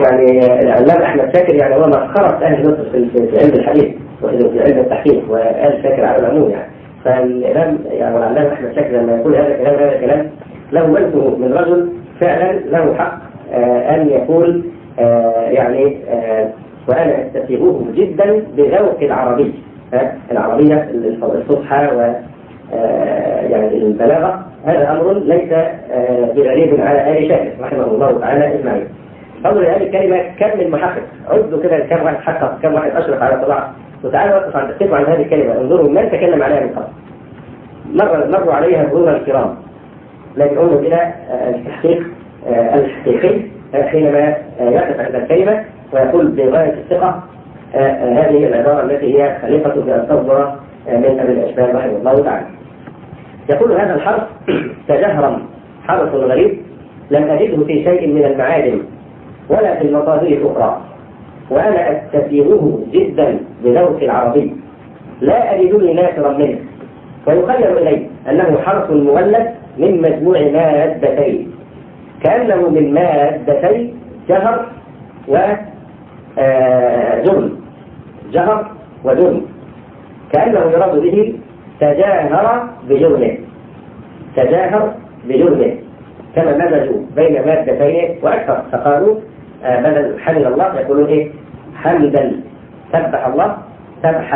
يعني العلامة أحمد شاكر يعني هو مسخرة أهل مصر في علم الحديث وفي علم التحقيق، وقال شاكر على العموم يعني. فالإمام يعني العلامة أحمد شاكر لما يقول هذا الكلام له وجهه من رجل فعلا له حق أن يقول يعني وأنا أستسيغه جدا بذوق العربي، العربية الفصحى و يعني البلاغة. هذا أمر ليس بغريب على آل شاكر رحمه الله تعالى أجمعين. انظر هذه الكلمة كم من محقق، عدوا كده كم واحد حقق، كم واحد أشرف على طباعة، وتعالوا وقف عن تكتبوا عن هذه الكلمة، انظروا من تكلم عليها من قبل. مروا عليها مرور الكرام، لكن انظروا إلى التحقيق الحقيقي حينما يقف عند الكلمة ويقول بغاية الثقة هذه العبارة التي هي خليقة بأن تصدر من أبي الأشبال رحمه الله تعالى. يقول هذا الحرف تجهرا حرف غريب لم أجده في شيء من المعادن ولا في المصادر الأخرى، وأنا أستسيغه جدا بذوق العربي لا أجدني نافرا منه، ويخيل إلي أنه حرف مولد من مجموع مادتين، كأنه من مادتين جهر وجرم، جهر وجرم، كأنه يراد به تجاهر بجرمه، تجاهر بجرمه، كما مزجوا بين مادتين وأكثر، فقالوا بدل حمد الله يقولون إيه؟ حمدا، سبح الله سبحا،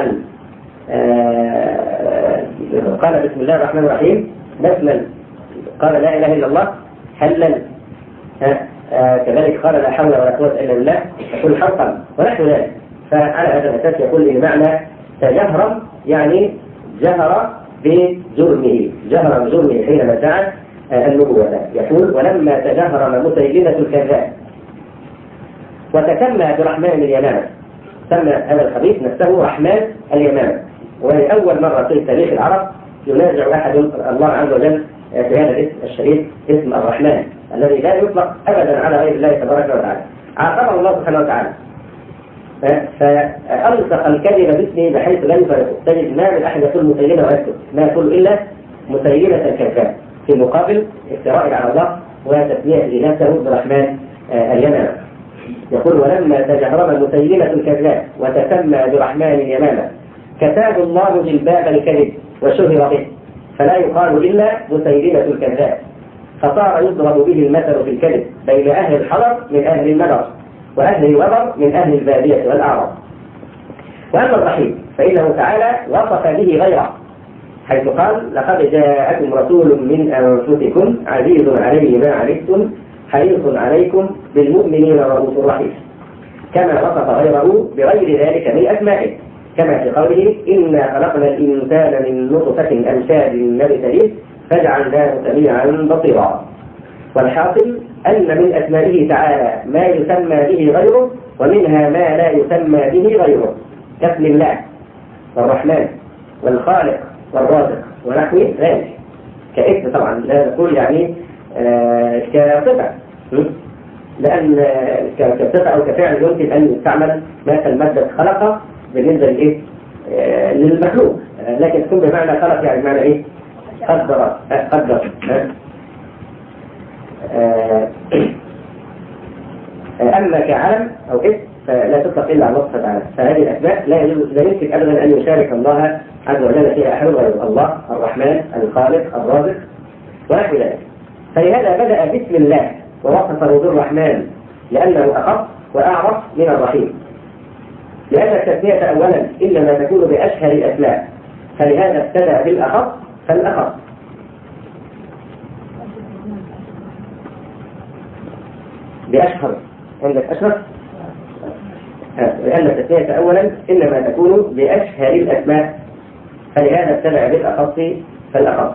قال بسم الله الرحمن الرحيم بسما، قال لا إله إلا الله حلا، كذلك قال لا حول ولا قوة إلا بالله، يقول حقا ونحو ذلك. فعلى هذا الأساس يقول المعنى تجهر يعني جهر بجرمه، جهر بجرمه حينما ادعى النبوة. يقول ولما تجهر مسيلمة الكذاب وتسمى برحمن اليمامة، سمى هذا الخبيث نفسه رحمن اليمامة، ولأول مرة في تاريخ العرب ينازع أحد الله عز وجل في هذا الاسم الشريف، اسم الرحمن الذي لا يطلق أبدا على غير الله تبارك وتعالى. عاقبه الله سبحانه وتعالى فألصق الكلمة باسمه بحيث لا يفرق، تجد ما من أحد يقول مسيلمة ويسكت، ما يقول إلا مسيلمة الكذاب، في مقابل افتراء على الله وتسميته نفسه برحمن اليمامة. يقول ولما تجهرم مسيلمة الكذاب وتسمى برحمن اليمامة كتاب الله جلباب الكذب وشهر به، فلا يقال إلا مسيلمة الكذاب، فصار يضرب به المثل في الكذب بين أهل الحضر من أهل المدر وأهل الوبر من أهل البادية والأعراب. وأما الرحيم فإنه تعالى وصف به غيره، حيث قال لقد جاءكم رسول من أنفسكم عزيز عليه ما عنتم حريص عليكم بالمؤمنين رؤوف رحيم، كما وصف غيره بغير ذلك من أسمائه، كما في قوله إنا خلقنا الإنسان من نطفة أمشاج نبتليه فجعلناه سميعا بصيرا. والحاصل أن من أسمائه تعالى ما يسمى به غيره، ومنها ما لا يسمى به غيره، كاسم الله والرحمن والخالق والرازق ونحو ذلك، كاسم طبعا لا نقول يعني كصفة، لأن كصفة أو كفعل يمكن أن يستعمل مثل مادة خلق بالنسبة لإيه؟ للمخلوق، لكن تكون بمعنى خلق يعني بمعنى إيه؟ قدر. أما كعلم أو اسم فلا تطلق إلا على الله تعالى، فهذه الأسماء لا يمكن أبدا أن يشارك الله عز وجل فيها أحد غيره، الله الرحمن الخالق الرازق ونحو ذلك. فلهذا بدأ باسم الله ووصفه بالرحمن لأنه أخف وأعرف من الرحيم، لأن التسمية أولا إنما تكون بأشهر الأسماء، فلهذا ابتدأ بالأخف فالأخف. بأشهر عندك أشهر، لأن التسمية أولا إنما تكون بأشهر الأسماء، فلهذا ابتدأ بالأخص فالأخص.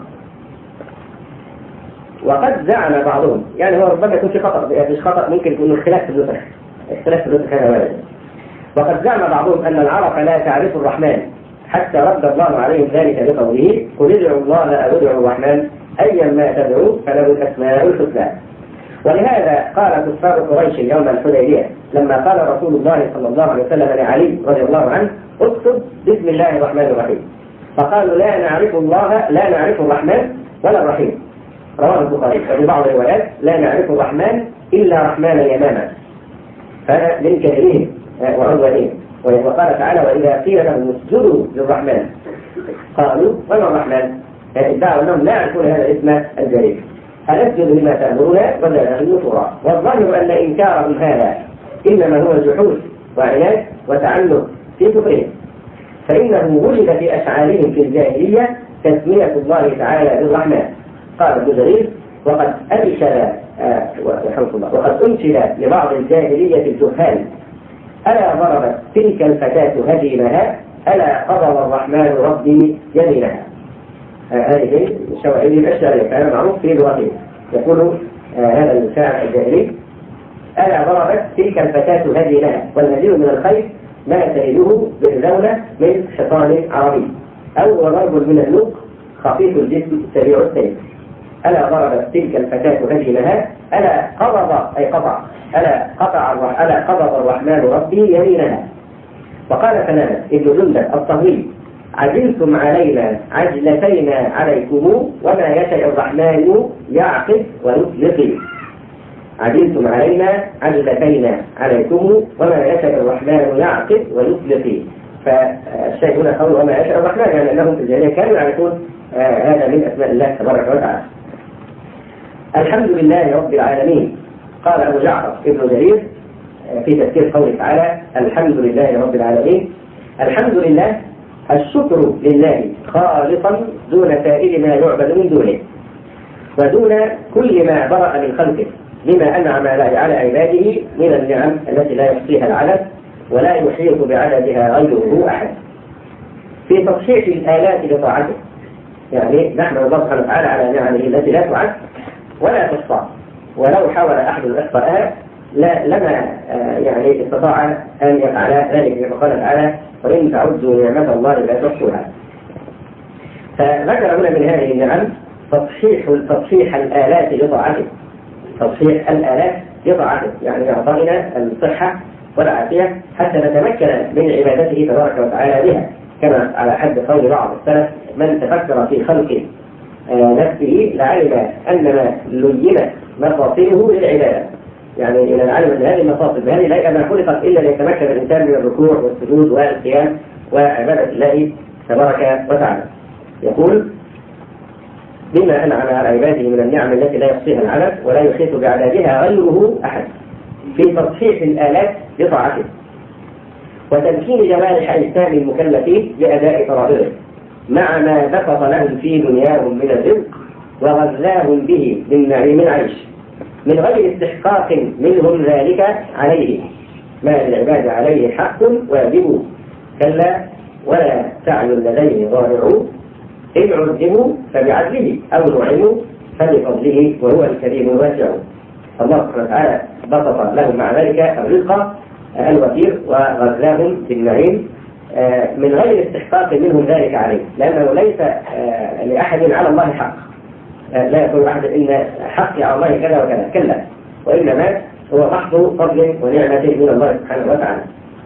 وقد زعم بعضهم، يعني هو ربما يكون في خطأ، مش خطأ، ممكن يكون اختلاف في النسخ، اختلاف في النسخ هذا وارد. وقد زعم بعضهم أن العرب لا تعرف الرحمن حتى رد الله عليهم ذلك بقوله قل ادعوا الله أو ادعوا الرحمن أيا ما تدعوا فله الأسماء الحسنى. ولهذا قال كفار قريش يوم الحديبية لما قال رسول الله صلى الله عليه وسلم لعلي رضي الله عنه اكتب بسم الله الرحمن الرحيم، فقالوا لا نعرف الله، لا نعرف الرحمن ولا الرحيم. رواه البخاري. وفي بعض الروايات لا نعرف الرحمن إلا رحمن اليمامة. فأنا من كبرهم وعدوانهم. وقال تعالى وإذا قيل لهم اسجدوا للرحمن قالوا وما الرحمن؟ ادعوا أنهم لا يعرفون هذا الاسم الجليل. أنسجد لما تأمرنا ولا نفورا. والظاهر أن إنكارهم هذا إنما هو جحود وعناد وتعلق في كفرهم، فإنه وجد في أشعارهم في الجاهلية تسمية الله تعالى بالرحمن. قال ابن جرير وقد أنشد لبعض الجاهلية الجهال ألا ضربت تلك الفتاة هديمها ألا قضى الرحمن ربي يمينها. هذه الشواهد الأشعرية كان معروف في لغته. يقول هذا الشاعر الجاهلي ألا ضربت تلك الفتاة هديمها، والهديم من الخير ما تجده بالزولة من حصان عربي، أو ضرب من اللوق خفيف الجسم سريع السيف. ألا ضربت تلك الفتاة هديمها ألا قبض أي قطع ألا قبض الرحمن ربي يمينها. وقال فنان ابن جندب الطويل عجلتم علينا عجلتينا عليكم وما يشاء الرحمن يعقد ويطلق. عجلتم علينا عجلتينا عليكم وما يشاء الرحمن يعقد ويطلق. فالشيء هنا قول وما يشاء الرحمن، يعني أنهم في الجاهلية كانوا يعرفون هذا من أسماء الله تبارك وتعالى. الحمد لله رب العالمين. قال أبو جعفر ابن جرير في تفسير قوله تعالى الحمد لله رب العالمين: الحمد لله الشكر لله خالصا دون سائر ما يعبد من دونه، ودون كل ما برأ من خلقه، لما أنعم على عباده من النعم التي لا يحصيها العدد ولا يحيط بعددها غيره أحد، في تصحيح الآلات لطاعته. يعني نحمد الله سبحانه وتعالى على نعمه التي لا تعد ولا تحصى، ولو حاول أحد إحصائها لما يعني استطاع أن يفعل ذلك، كما قال تعالى وإن تعدوا نعمة الله لا تحصوها. فذكر هنا من هذه النعم تصحيح الآلات لطاعته، تصحيح الآلات لطاعته، يعني أعطانا الصحة والعافية حتى نتمكن من عبادته تبارك وتعالى بها، كما على حد قول بعض السلف من تفكر في خلق نفسه لعلم أن ما لينت مفاصله للعبادة. يعني إذا علم أن هذه المفاصل هذه لا ما خلقت إلا ليتمكن الإنسان من الركوع والسجود والقيام وعبادة الله تبارك وتعالى. يقول بما أنعم على عباده من النعم التي لا يحصيها العدد ولا يحيط بعددها غيره أحد، في تصحيح الآلات لطاعته وتمكين جوارح أجسام المكلفين لأداء فرائضه، مع ما بسط لهم في دنياهم من الرزق وغذاهم به من نعيم العيش، من غير استحقاق منهم ذلك عليه، ما للعباد عليه حق واجب، كلا ولا سعي لديه ضارع، إن عذبوا فبعدله أو نعموا فبفضله وهو الكريم الواسع. الله سبحانه وتعالى بسط لهم مع ذلك الرزق الوفير وغذاهم بالنعيم من غير استحقاق منهم ذلك عليه، لأنه ليس لأحد على الله حق، لا يقول أحد إن حقي على الله كذا وكذا، كلا، وإنما هو محض فضل ونعمة من الله سبحانه وتعالى.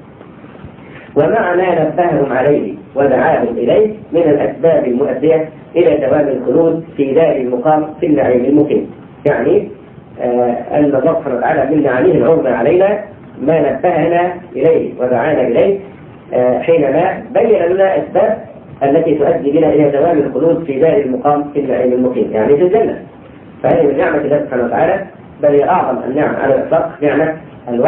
ومع ما نبههم عليه ودعاهم إليه من الأسباب المؤدية إلى دوام الخلود في دار المقام في النعيم المقيم، يعني أن الله سبحانه وتعالى من نعمه العظمى علينا ما نبهنا إليه ودعانا إليه حينما بين لنا أسباب التي تؤدي بنا إلى دوام الخلود في دار المقام في النعيم المقيم، يعني في الجنة. فهذه من نعمة الله سبحانه وتعالى، بل هي أعظم النعم على الإطلاق نعمة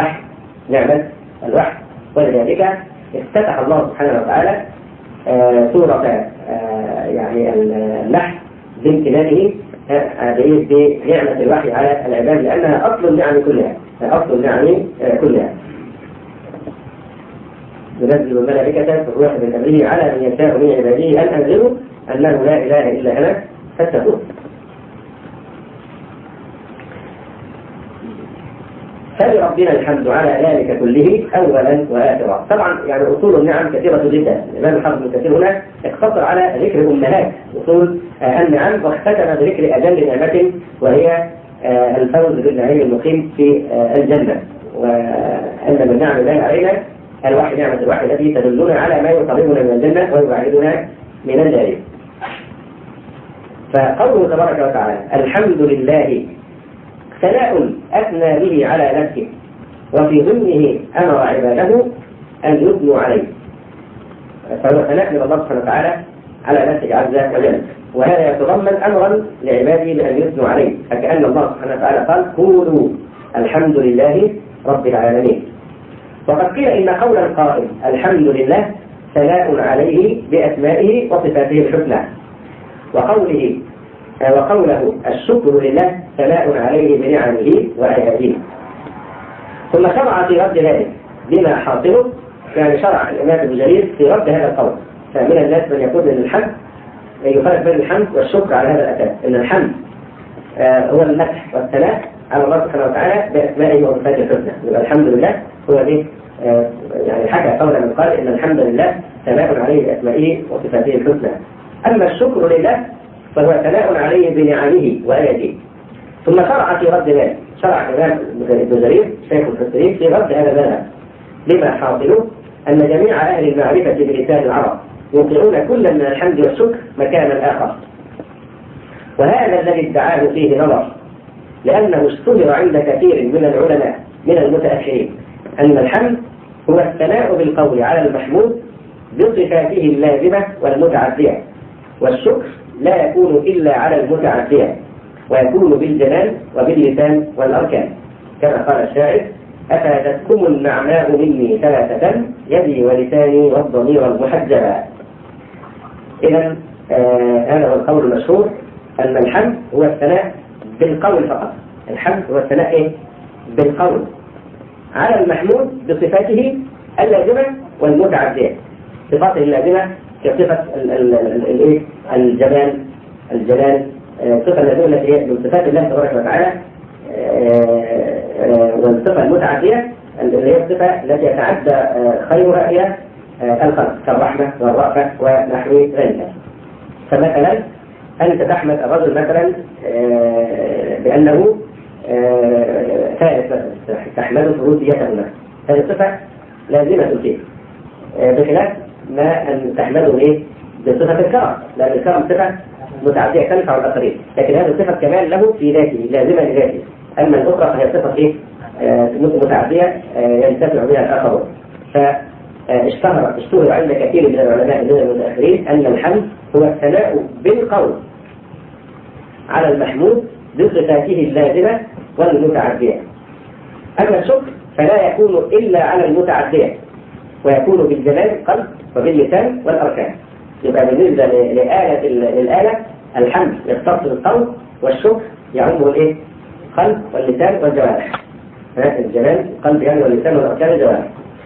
الوحي، ولذلك افتتح الله سبحانه وتعالى سورة يعني النحل بامتنانه بنعمة الوحي على العباد، لأنها أصل النعم كلها. ينزل الملائكة بالروح من أمره على من يشاء من عباده أن أنذروا أنه لا إله إلا أنا فاتقون. فلربنا الحمد على ذلك كله أولا وآخرا. طبعا يعني أصول النعم كثيرة جدا، الإمام الحافظ ابن كثير هنا اقتصر على ذكر أمهات أصول النعم واختتم بذكر أجل نعمة وهي الفوز بالنعيم المقيم في الجنة، وأن من نعم الله علينا الوحي، نعمة الوحي التي تدلنا على ما يقربنا من الجنة ويبعدنا من النار. فقوله تبارك وتعالى الحمد لله ثناء أثنى به على نفسه وفي ضمنه أمر عباده أن يثنوا عليه، فهو ثناء من الله سبحانه وتعالى على نفسه عز وجل، وهذا يتضمن أمرا لعباده بأن يثنوا عليه، فكأن الله سبحانه وتعالى قال قولوا الحمد لله رب العالمين. وقد قيل إن قول القائل الحمد لله ثناء عليه بأسمائه وصفاته الحسنى، وقوله الشكر لله ثناء عليه بنعمه وآياته. ثم شرع في رد ذلك بما حاصله، يعني شرع الإمام ابن جرير في رد هذا القول. فمن الناس من يقول أن الحمد يفرق بين الحمد والشكر على هذا الأساس، أن الحمد هو المدح والثناء على الله سبحانه وتعالى بأسمائه وصفاته الحسنى، يبقى الحمد لله هو ذي يعني حكى قولا من قال إن الحمد لله ثناء عليه بأسمائه وصفاته الحسنى. أما الشكر لله فهو ثناء عليه بنعمه وآياته. ثم شرع في رد ذلك، شرع الإمام ابن جرير شيخ المفسرين في رد هذا المذهب لما حاصله أن جميع أهل المعرفة بلسان العرب يوقعون كلا من الحمد والشكر مكان الآخر، وهذا الذي ادعاه فيه نظر، لأنه اشتهر عند كثير من العلماء من المتأخرين أن الحمد هو الثناء بالقول على المحمود بصفاته اللازمة والمتعدية، والشكر لا يكون إلا على المتعدية، ويكون بالجنان وباللسان والأركان، كما قال الشاعر أفادتكم النعماء مني ثلاثة يدي ولساني والضمير المحجبا. إذا هذا هو القول المشهور أن الحمد هو الثناء بالقول فقط، الحمد هو الثناء بالقول على المحمود بصفاته اللازمة والمتعدية. صفاته اللازمة كصفة الجمال الجلال، الصفة اللازمة التي هي من صفات الله تبارك وتعالى، والصفة المتعدية اللي هي الصفة التي يتعدى خيرها إلى الخلق كالرحمة والرأفة ونحو ذلك. فمثلا أنت تحمد الرجل مثلا بأنه ثالث مثلا، تحمده فروسيته مثلا، هذه صفة لازمة فيه، بخلاف ما أن تحمده إيه بصفة الكرم، لأن الكرم صفة متعدية تنفع الآخرين، لكن هذه صفة كمال له في ذاته لازمة لذاته. أما الأخرى فهي صفة إيه متعدية ينتفع بها الآخرون. فاشتهر عند كثير من العلماء من المتأخرين أن الحمد هو الثناء بالقول على المحمود بصفاته اللازمة والمتعدية. أما الشكر فلا يكون إلا على المتعدية، ويكون بالجلال القلب وباللسان والأركان. يبقى بالنسبة للآلة الحمد يختص بالقول، والشكر يعمه الإيه؟ القلب واللسان والجوارح، الجلال القلب يعني واللسان والأركان والجوارح.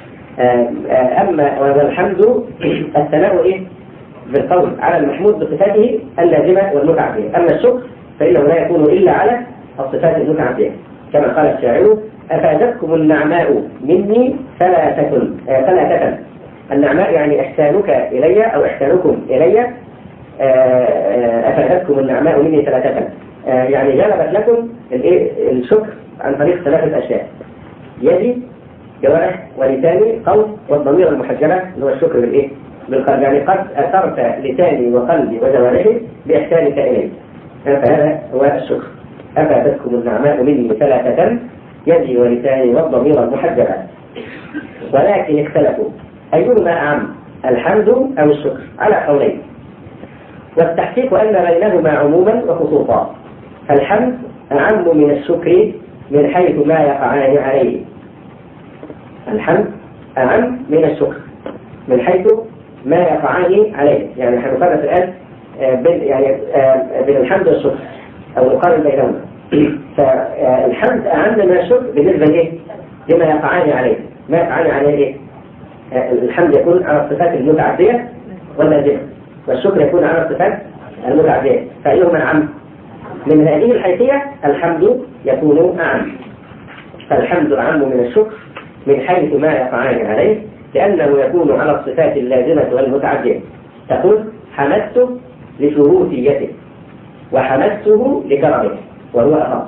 أما والحمد الثناء إيه؟ بالقول على المحمود بصفاته اللازمة والمتعدية. أما الشكر فإنه لا يكون إلا على الصفات المتعدية، كما قال الشاعر أفادتكم النعماء مني ثلاثة. النعماء يعني إحسانك إلي أو إحسانكم إلي، أفادتكم النعماء مني ثلاثة، يعني جلبت لكم الشكر عن طريق ثلاثة أشياء: يدي جوارح ولساني قول والضمير المحجبة اللي هو الشكر بالإيه؟ بالقلب، يعني قد أثرت لساني وقلبي وجوارحي بإحسانك إلي، فهذا هو الشكر. أفادتكم النعماء مني ثلاثة يدي ولساني والضمير المحجبة. ولكن اختلفوا أيهما أعم الحمد أو الشكر على قولين، والتحقيق أن بينهما عموما وخصوصا. الحمد أعم من الشكر من حيث ما يقعان عليه، الحمد أعم من الشكر من حيث ما يقعان عليه، يعني نحن نفرق الآن بين الحمد والشكر أو نقارن بينهما. فالحمد أعم من الشكر بالنسبة لما يقعان عليه. ما يقعان عليه إيه؟ الحمد يكون على الصفات المتعدية واللازمة، والشكر يكون على الصفات المتعدية، فأيهما أعم؟ من هذه الحيثية الحمد يكون أعم، فالحمد أعم من الشكر من حيث ما يقعان عليه، لأنه يكون على الصفات اللازمة والمتعدية. تقول حمدته لشروطيته وحمدته لكرمه، وهو أخص،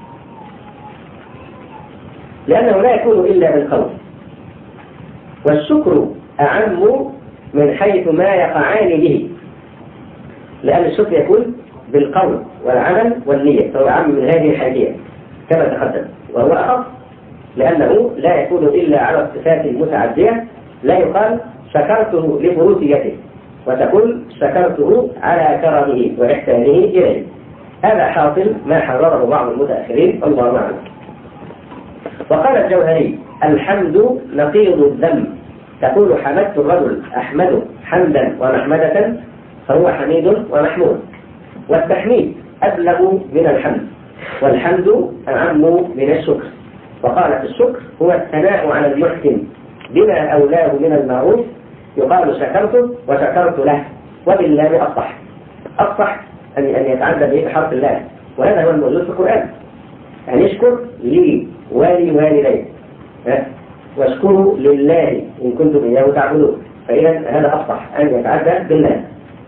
لأنه لا يكون إلا بالقول. والشكر أعم من حيث ما يقعان به، لأن الشكر يكون بالقول والعمل والنية، فهو أعم من هذه الحيثية كما تقدم، وهو أخص لأنه لا يكون إلا على الصفات المتعدية. لا يقال شكرته لفروسيته، وتقول شكرته على كرمه وإحسانه إليه. هذا حاصل ما حرره بعض المتأخرين، الله أعلم. وقال الجوهري: الحمد نقيض الذم، تقول حمدت الرجل أحمده حمدا ومحمدة فهو حميد ومحمود. والتحميد أبلغ من الحمد، والحمد أعم من الشكر. وقال في الشكر هو الثناء على المحسن بما أولاه من المعروف، يقال شكرته وشكرت له، وبالله أصح. أصح أن يتعدى به بحرف الله، وهذا هو الموجود في القرآن. أن يشكر لي ولوالدي، واشكروا لله إن كنتم إياه تعبدون. فإذا هذا أصح أن يتعدى بالله.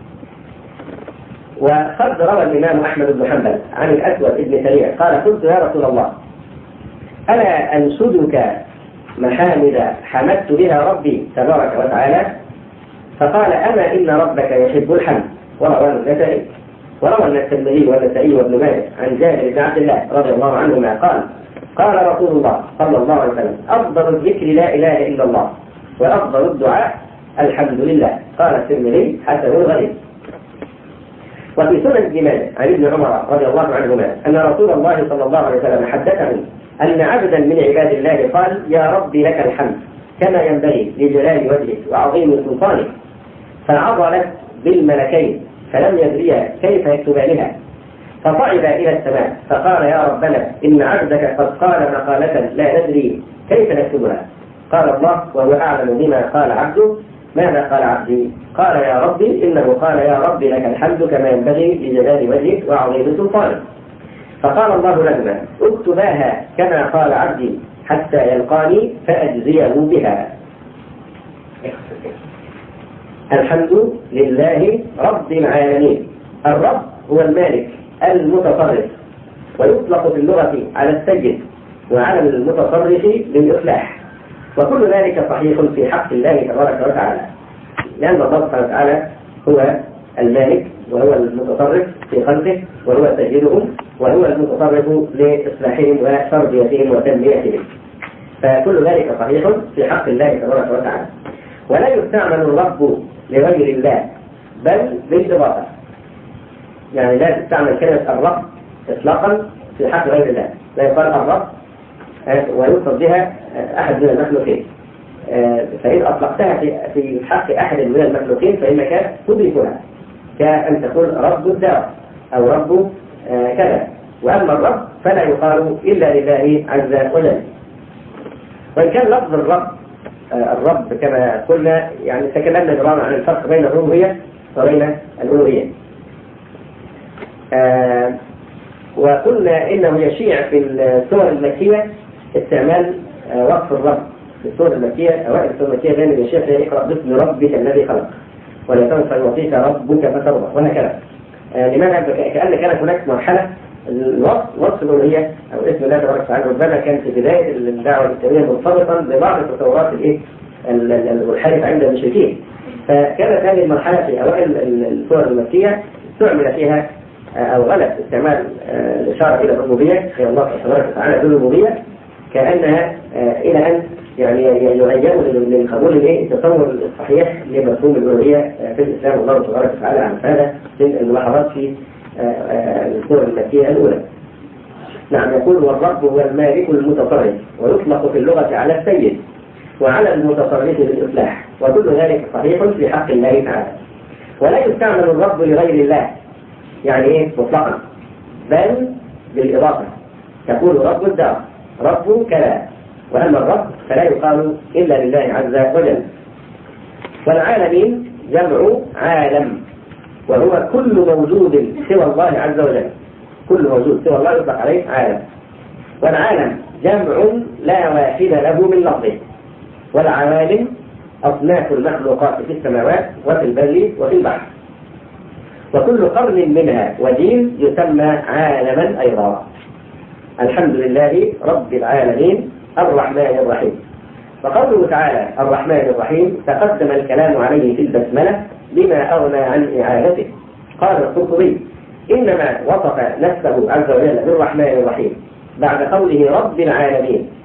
وقد روى الإمام أحمد بن حنبل عن الأسود بن سريع قال: قلت يا رسول الله ألا أنشدك محامد حمدت بها ربي تبارك وتعالى؟ فقال: أما إن ربك يحب الحمد. وروى النسائي الترمذي والنسائي وابن ماجه عن جابر بن عبد الله رضي الله عنهما قال: قال رسول الله صلى الله عليه وسلم: أفضل الذكر لا إله إلا الله، وأفضل الدعاء الحمد لله. قال الترمذي: حسن غريب. وفي سنن ابن ماجه عن ابن عمر رضي الله عنهما أن رسول الله صلى الله عليه وسلم حدثه أن عبدا من عباد الله قال: يا ربي لك الحمد كما ينبغي لجلال وجهك وعظيم سلطانك، فعضلت بالملكين فلم يدريا كيف يكتبانها، فصعد إلى السماء فقال: يا ربنا إن عبدك قد قال مقالة لا ندري كيف نكتبها. قال الله وهو أعلم بما قال عبده: ماذا قال عبدي؟ قال: يا ربي إنه قال: يا ربي لك الحمد كما ينبغي لجلال وجهك وعظيم سلطانك. فقال الله لهما: اكتباها كما قال عبدي حتى يلقاني فأجزيه بها. الحمد لله رب العالمين. الرب هو المالك المتصرف، ويطلق في اللغة على السيد وعلى المتصرف للإصلاح، وكل ذلك صحيح في حق الله تبارك وتعالى، لأن الله سبحانه وتعالى هو المالك وهو المتصرف في خلقه وهو سيدهم وهو المتصرف لإصلاحهم وتربيتهم وتنميتهم، فكل ذلك صحيح في حق الله تبارك وتعالى. ولا يستعمل الرب لغير الله بل بالإضافة، يعني لا تستعمل كلمة الرب إطلاقا في حق غير الله، لا يقال الرب ويوصف بها أحد من المخلوقين، فإن أطلقتها في حق أحد من المخلوقين فإنك تدركها، كأن تقول رب الدار أو رب كذا. وأما الرب فلا يقال إلا لله عز وجل. وإن كان لفظ الرب كما قلنا، يعني تكلمنا جرام عن الفرق بين الربوبية وبين الألوهية، وقلنا إنه يشيع في السور المكية استعمال وصف الرب. في السور المكية أوائل السور المكية دائما يشيع فيها: اقرأ باسم ربك الذي خلق ولا تنسى يعطيك ربك فترضى، وهكذا. لماذا؟ كأن كانت هناك مرحلة وصف الألوهية أو اسم الله تبارك وتعالى ربما كان في بداية الدعوة الإسلامية مرتبطا ببعض التصورات المنحرفة عند المشركين، فكانت هذه المرحلة في أوائل السور المكية استعمل فيها أو غلب استعمال الإشارة إلى الربوبية، هي الله تبارك وتعالى بالربوبية، كأنها إلى أن يعني يغيروا للقبول التصور الصحيح لمفهوم الألوهية في الإسلام. الله تبارك وتعالى عن هذا من الملاحظات في السورة المكية الأولى. نعم، يقول: والرب هو المالك المتصرف، ويطلق في اللغة على السيد وعلى المتصرف بالإصلاح، وكل ذلك صحيح في حق الله تعالى. ولا يستعمل الرب لغير الله، يعني إيه مطلقا، بل بالإضافة، تقول رب الدار رب كذا. وأما الرب فلا يقال إلا لله عز وجل. والعالمين جمع عالم، وهو كل موجود سوى الله عز وجل، كل موجود سوى الله يطلق عليه عالم. والعالم جمع لا واحد له من لفظه، والعوالم أصناف المخلوقات في السماوات وفي البر وفي البحر، وكل قرن منها ودين يسمى عالما أيضا. الحمد لله رب العالمين الرحمن الرحيم. وقوله تعالى الرحمن الرحيم تقدم الكلام عليه في البسملة بما أغنى عن إعادته. قال القرطبي: إنما وصف نفسه عز وجل بالرحمن الرحيم بعد قوله رب العالمين،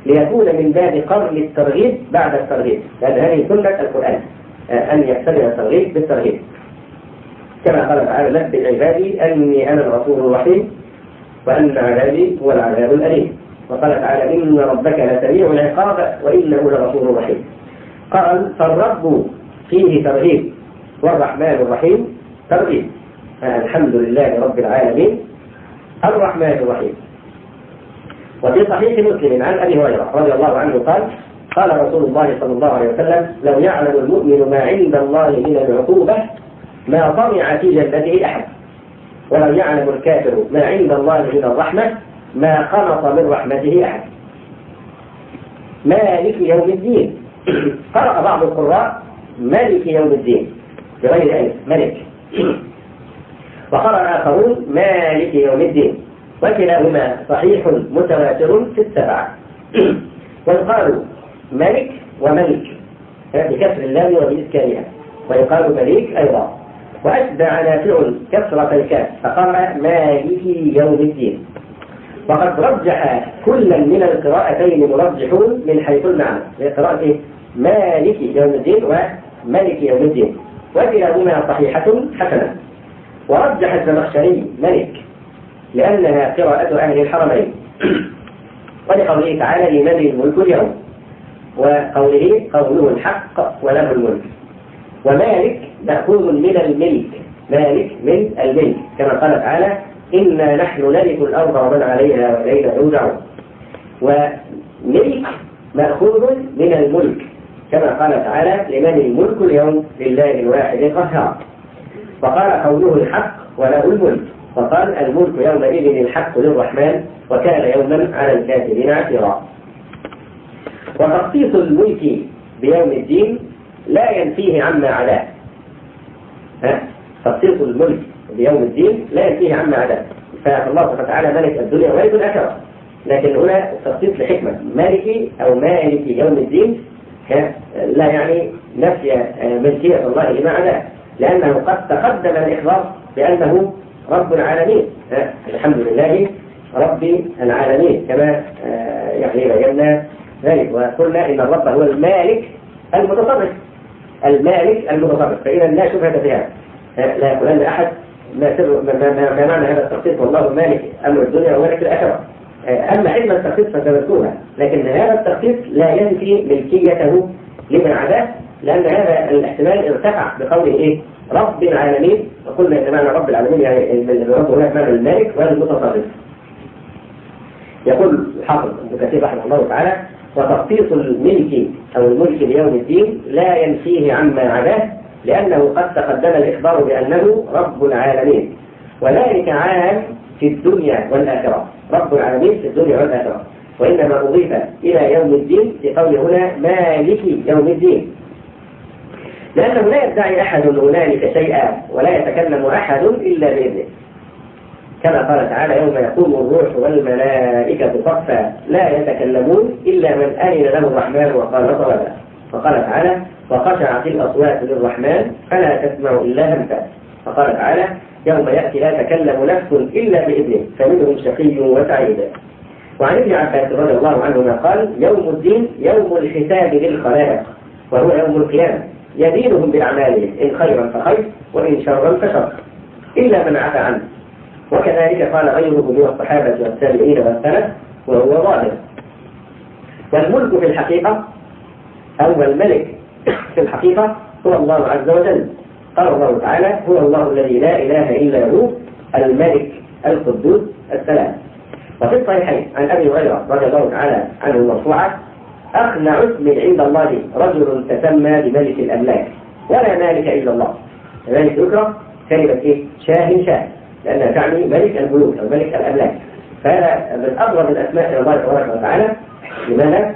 ليكون من باب قرن الترغيب بعد الترغيب، لأن هذه سنة القرآن أن يحتمل الترغيب بالترغيب، كما قال تعالى: نبئ عبادي أني أنا الغفور الرحيم وأن عذابي هو العذاب الأليم. وقال تعالى: إن ربك لسريع العقاب وإنه لغفور رحيم. قال: فالرب فيه ترغيب والرحمن الرحيم ترغيب. الحمد لله رب العالمين الرحمن الرحيم. وفي صحيح مسلم عن أبي هريرة رضي الله عنه قال: قال رسول الله صلى الله عليه وسلم: لو يعلم المؤمن ما عند الله من العقوبة ما طمع في جنته أحد، ولو يعلم الكافر ما عند الله من الرحمة ما قنط من رحمته أحد. مالك يوم الدين. قرأ بعض القراء مالك يوم الدين بغير ألف، ملك. وقرأ آخرون مالك يوم الدين، وكلاهما صحيح متواتر في السبعة. ويقال ملك وملك بكسر اللام وبإسكانها، ويقال مليك أيضا. وأتبع نافع كسرة الكاف فقرأ مالك يوم الدين. وقد رجح كلا من القراءتين مرجحون من حيث المعنى، قراءة مالك يوم الدين وملك يوم الدين، وكلاهما صحيحة حسنة. ورجح الزمخشري ملك لأنها قراءة أهل الحرمين، ولقوله تعالى: لمن الملك اليوم، وقوله قوله الحق وله الملك. ومالك مأخوذ من الملك، مالك من الملك، كما قال تعالى: إنا نحن نرث الأرض ومن عليها وإلينا يرجعون. وملك مأخوذ من الملك، كما قال تعالى: لمن الملك اليوم لله الواحد القهار. وقال قوله الحق وله الملك، وقال: الملك يومئذ الحق للرحمن وكان يوما على الكافرين عسيرا. وتخصيص الملك بيوم الدين لا ينفيه عما عداه. تخصيص الملك بيوم الدين لا ينفيه عما عداه، فالله سبحانه وتعالى ملك الدنيا وملك الآخرة، لكن هنا تخصيص لحكمة مالكي أو مالك يوم الدين لا يعني نفي ملكية الله لما عداه، لأنه قد تقدم الإخبار بأنه رب العالمين. الحمد لله رب العالمين، كما يعني بينا ذلك وقلنا إن الرب هو المالك المتصرف، المالك المتصرف، فإذا لا شبهة في هذا. لا يقولن أحد ما معنى هذا التخصيص والله مالك أمر الدنيا ومالك الآخرة. أما علم التخصيص فتذكرها، لكن هذا التخصيص لا ينفي ملكيته لمن عداه، لأن هذا الاحتمال ارتفع بقوله إيه؟ رب العالمين. وقلنا إن معنى رب العالمين يعني الرب هناك معنى المالك والمتصرف. يقول الحافظ ابن كثير رحمه الله تعالى: وتخصيص الملك أو الملك ليوم الدين لا ينفيه عما عداه، لأنه قد تقدم الإخبار بأنه رب العالمين، وذلك عام في الدنيا والآخرة، رب العالمين في الدنيا والآخرة، وإنما أضيف إلى يوم الدين بقول هنا مالك يوم الدين، لأنه لا يدعي أحد هنالك شيئا ولا يتكلم أحد إلا بإذنه، كما قال تعالى: يوم يقوم الروح والملائكة صفا لا يتكلمون إلا من أذن له الرحمن وقال صوابا. وقال تعالى: وخشعت الأصوات للرحمن فلا تسمع إلا همسا. وقال تعالى: يوم يأتي لا تكلم نفس إلا بإذنه فمنهم شقي وسعيد. وعن ابن عباس رضي الله عنهما قال: يوم الدين يوم الحساب للخلائق، وهو يوم القيامة، يدينهم بأعمالهم إن خيرا فخير وإن شرا فشر إلا من عفى عنه. وكذلك قال غيره من الصحابة والتابعين والسلف وهو ظاهر. والملك في الحقيقة أو الملك في الحقيقة هو الله عز وجل. قال الله تعالى: هو الله الذي لا إله إلا هو الملك القدوس السلام. وفي الصحيحين عن أبي هريرة رضي الله تعالى عنه مرفوعا: أخنع اسم عند الله رجل تسمى بملك الأملاك ولا مالك إلا الله. ذلك يكره كلمة إيه؟ شاه، لأنها تعني ملك الملوك أو ملك الأملاك، فهذا من أبرز الأسماء إلى الله تبارك وتعالى. لماذا؟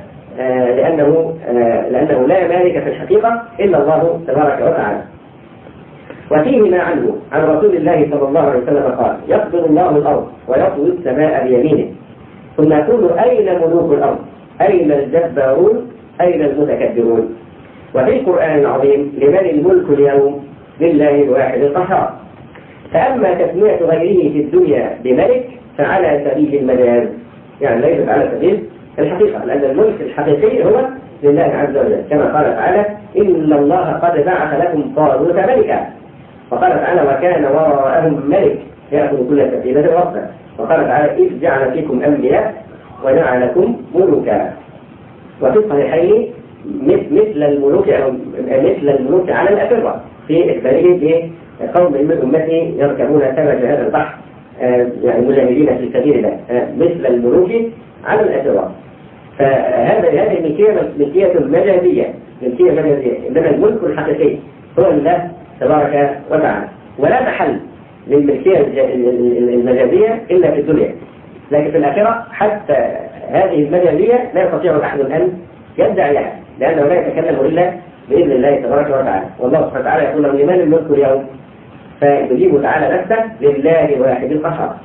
لأنه لا مالك في الحقيقة إلا الله تبارك وتعالى. وفيه ما عنه عن رسول الله صلى الله عليه وسلم قال: يقبض الله الأرض ويطوي السماء بيمينه ثم يقول: أين ملوك الأرض؟ أين الجبارون؟ أين المتكبرون؟ وفي القرآن العظيم: لمن الملك اليوم؟ لله الواحد القهار. فأما تسمية غيره في الدنيا بملك فعلى سبيل المجاز، يعني ليست على سبيل الحقيقة، لأن الملك الحقيقي هو لله عز وجل، كما قال تعالى إن الله قد بعث لكم طالوت ملكا، وقال تعالى وكان وراءهم ملك يأخذ كل سفينة غصبا، وقال تعالى إذ جعل فيكم أنبياء وجعلكم ملوكا. وفي الصحيحين مثل الملوك أو مثل الملوك على الأفرة في إخباره قوم من أمته يركبون ثلج هذا البحر يعني مجاهدين في سبيل الله مثل الملوك على الأفرة. فهذه ملكية مجازية، إنما الملك الحقيقي هو الله تبارك وتعالى، ولا محل للملكية المجازية إلا في الدنيا. لكن في الآخرة حتى هذه المجازية لا يستطيع أحد أن يدعيها، لأنه لا يتكلم إلا بإذن الله تبارك وتعالى. والله سبحانه وتعالى يقول له لمن الملك اليوم؟ فيجيب تعالى نفسه لله الواحد القهار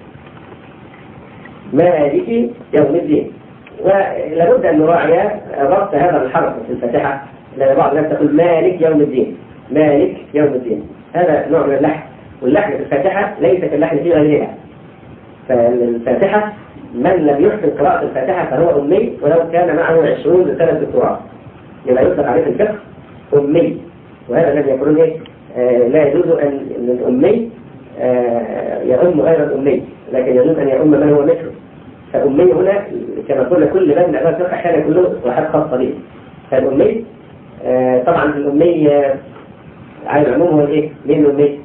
مالك يوم الدين. ولابد أن نراعي ضبط هذا الحرف في الفاتحة، لأن بعض الناس تقول مالك يوم الدين، مالك يوم الدين، هذا نوع من اللحن، واللحن في الفاتحة ليس كاللحن في غيرها. فالفاتحة من لم يحسن قراءة الفاتحة فهو أمي ولو كان معه 20 سنة دكتوراه، يبقى يطلق عليه في الفقه أمي. وهذا الذي يقولون لا يجوز أن الأمي يؤم غير الأمي، لكن يجوز أن يؤم من هو مثله. فأمي هنا كما قلنا كل باب من أبواب الفقه أحيانا كله واحد خاصة به. فالأمي طبعا الأمي على العموم هو الإيه؟ مين الأمي؟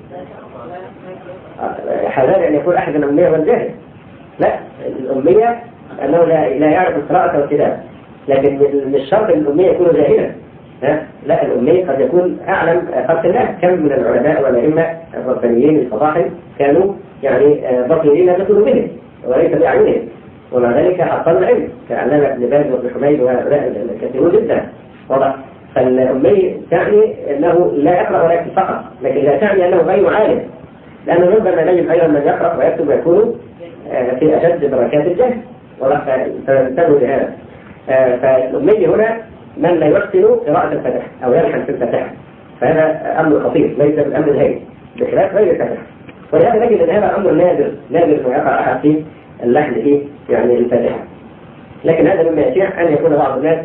حذار أن يكون أحد الأمية والجاهل. لا، الأمية أنه لا يعرف القراءة والكتابة، لكن مش شرط أن الأمية يكون جاهلا. لا، الأمي قد يكون أعلم خلق الله. كم من العلماء والأئمة الربانيين الفضاحل كانوا يعني بصيرين بقلوبهم وليس بأعينهم، ومع ذلك حصلوا العلم كعلامة ابن باز وابن حميد وهؤلاء الكثيرون جدا. واضح؟ فالأمي تعني أنه لا يقرأ ولا يكتب فقط، لكن لا تعني أنه غير عالم، لأنه ربما نجد أيضا من يقرأ ويكتب ويكون في أشد درجات الجهل. فانتبهوا لهذا. فالأمي هنا من لا يحسن قراءة الفاتحة أو يلحن في الفاتحة، فهذا أمر خطير ليس بالأمر الهين بخلاف غير الفاتحة. ولهذا نجد أن هذا أمر نادر أن يقع أحد في اللحن في يعني الفاتحة. لكن هذا مما يشيع أن يكون بعض الناس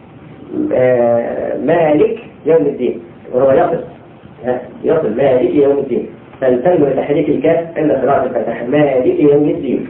مالك يوم الدين، وهو يصل مالك يوم الدين، فالتم لتحريك الكاف عند قراءة الفاتحة مالك يوم الدين.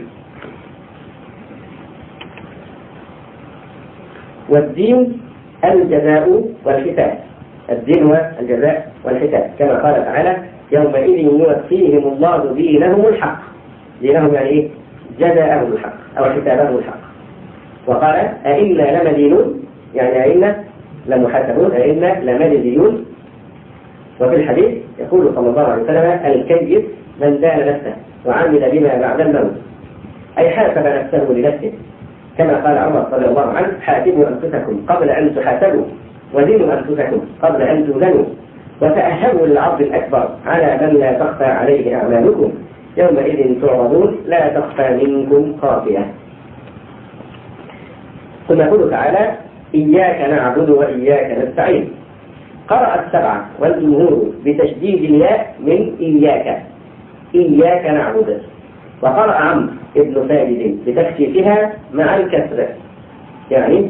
والدين الجزاء والحساب، الدين هو الجزاء والحساب، كما قال تعالى يومئذ يوفيهم الله دينهم الحق. دينهم يعني ايه؟ جزاءهم الحق او حسابهم الحق. وقال أئنا لمدينون، يعني أئنا لمحاسبون، أئنا لمجزيون. وفي الحديث يقول صلى الله عليه وسلم الكيس من دان نفسه وعمل بما بعد الموت، أي حاسب نفسه لنفسه، كما قال عمر رضي الله عنه حاسبوا أنفسكم قبل أن تحاسبوا وزنوا أنفسكم قبل أن توزنوا وتأهبوا للعرض الأكبر على من لا تخفى عليه أعمالكم يومئذ تعرضون لا تخفى منكم خافية. ثم يقول تعالى إياك نعبد وإياك نستعين. قرأ السبعة والجمهور بتشديد الياء من إياك، إياك نعبد. وقرأ عمرو ابن ثابت بتخفيفها مع الكسر، يعني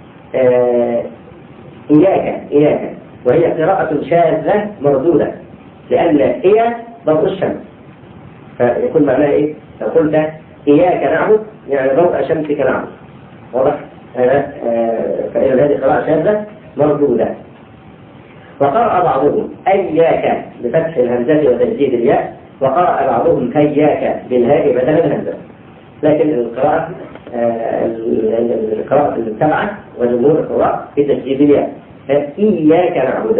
إياك، وهي قراءة شاذة مردودة، لأن إيا ضوء الشمس، فيكون معناها إيه؟ لو قلت إياك نعبد يعني ضوء شمسك نعبد. واضح؟ فإذا هذه قراءة شاذة مردودة. وقرأ بعضهم أياك بفتح الهمزة وتجديد الياء، وقرأ بعضهم هياك بالهاء بدل الهمزة. لكن القراءة السبعة وجمهور القراء بتجديد الياء، إياك نعبد.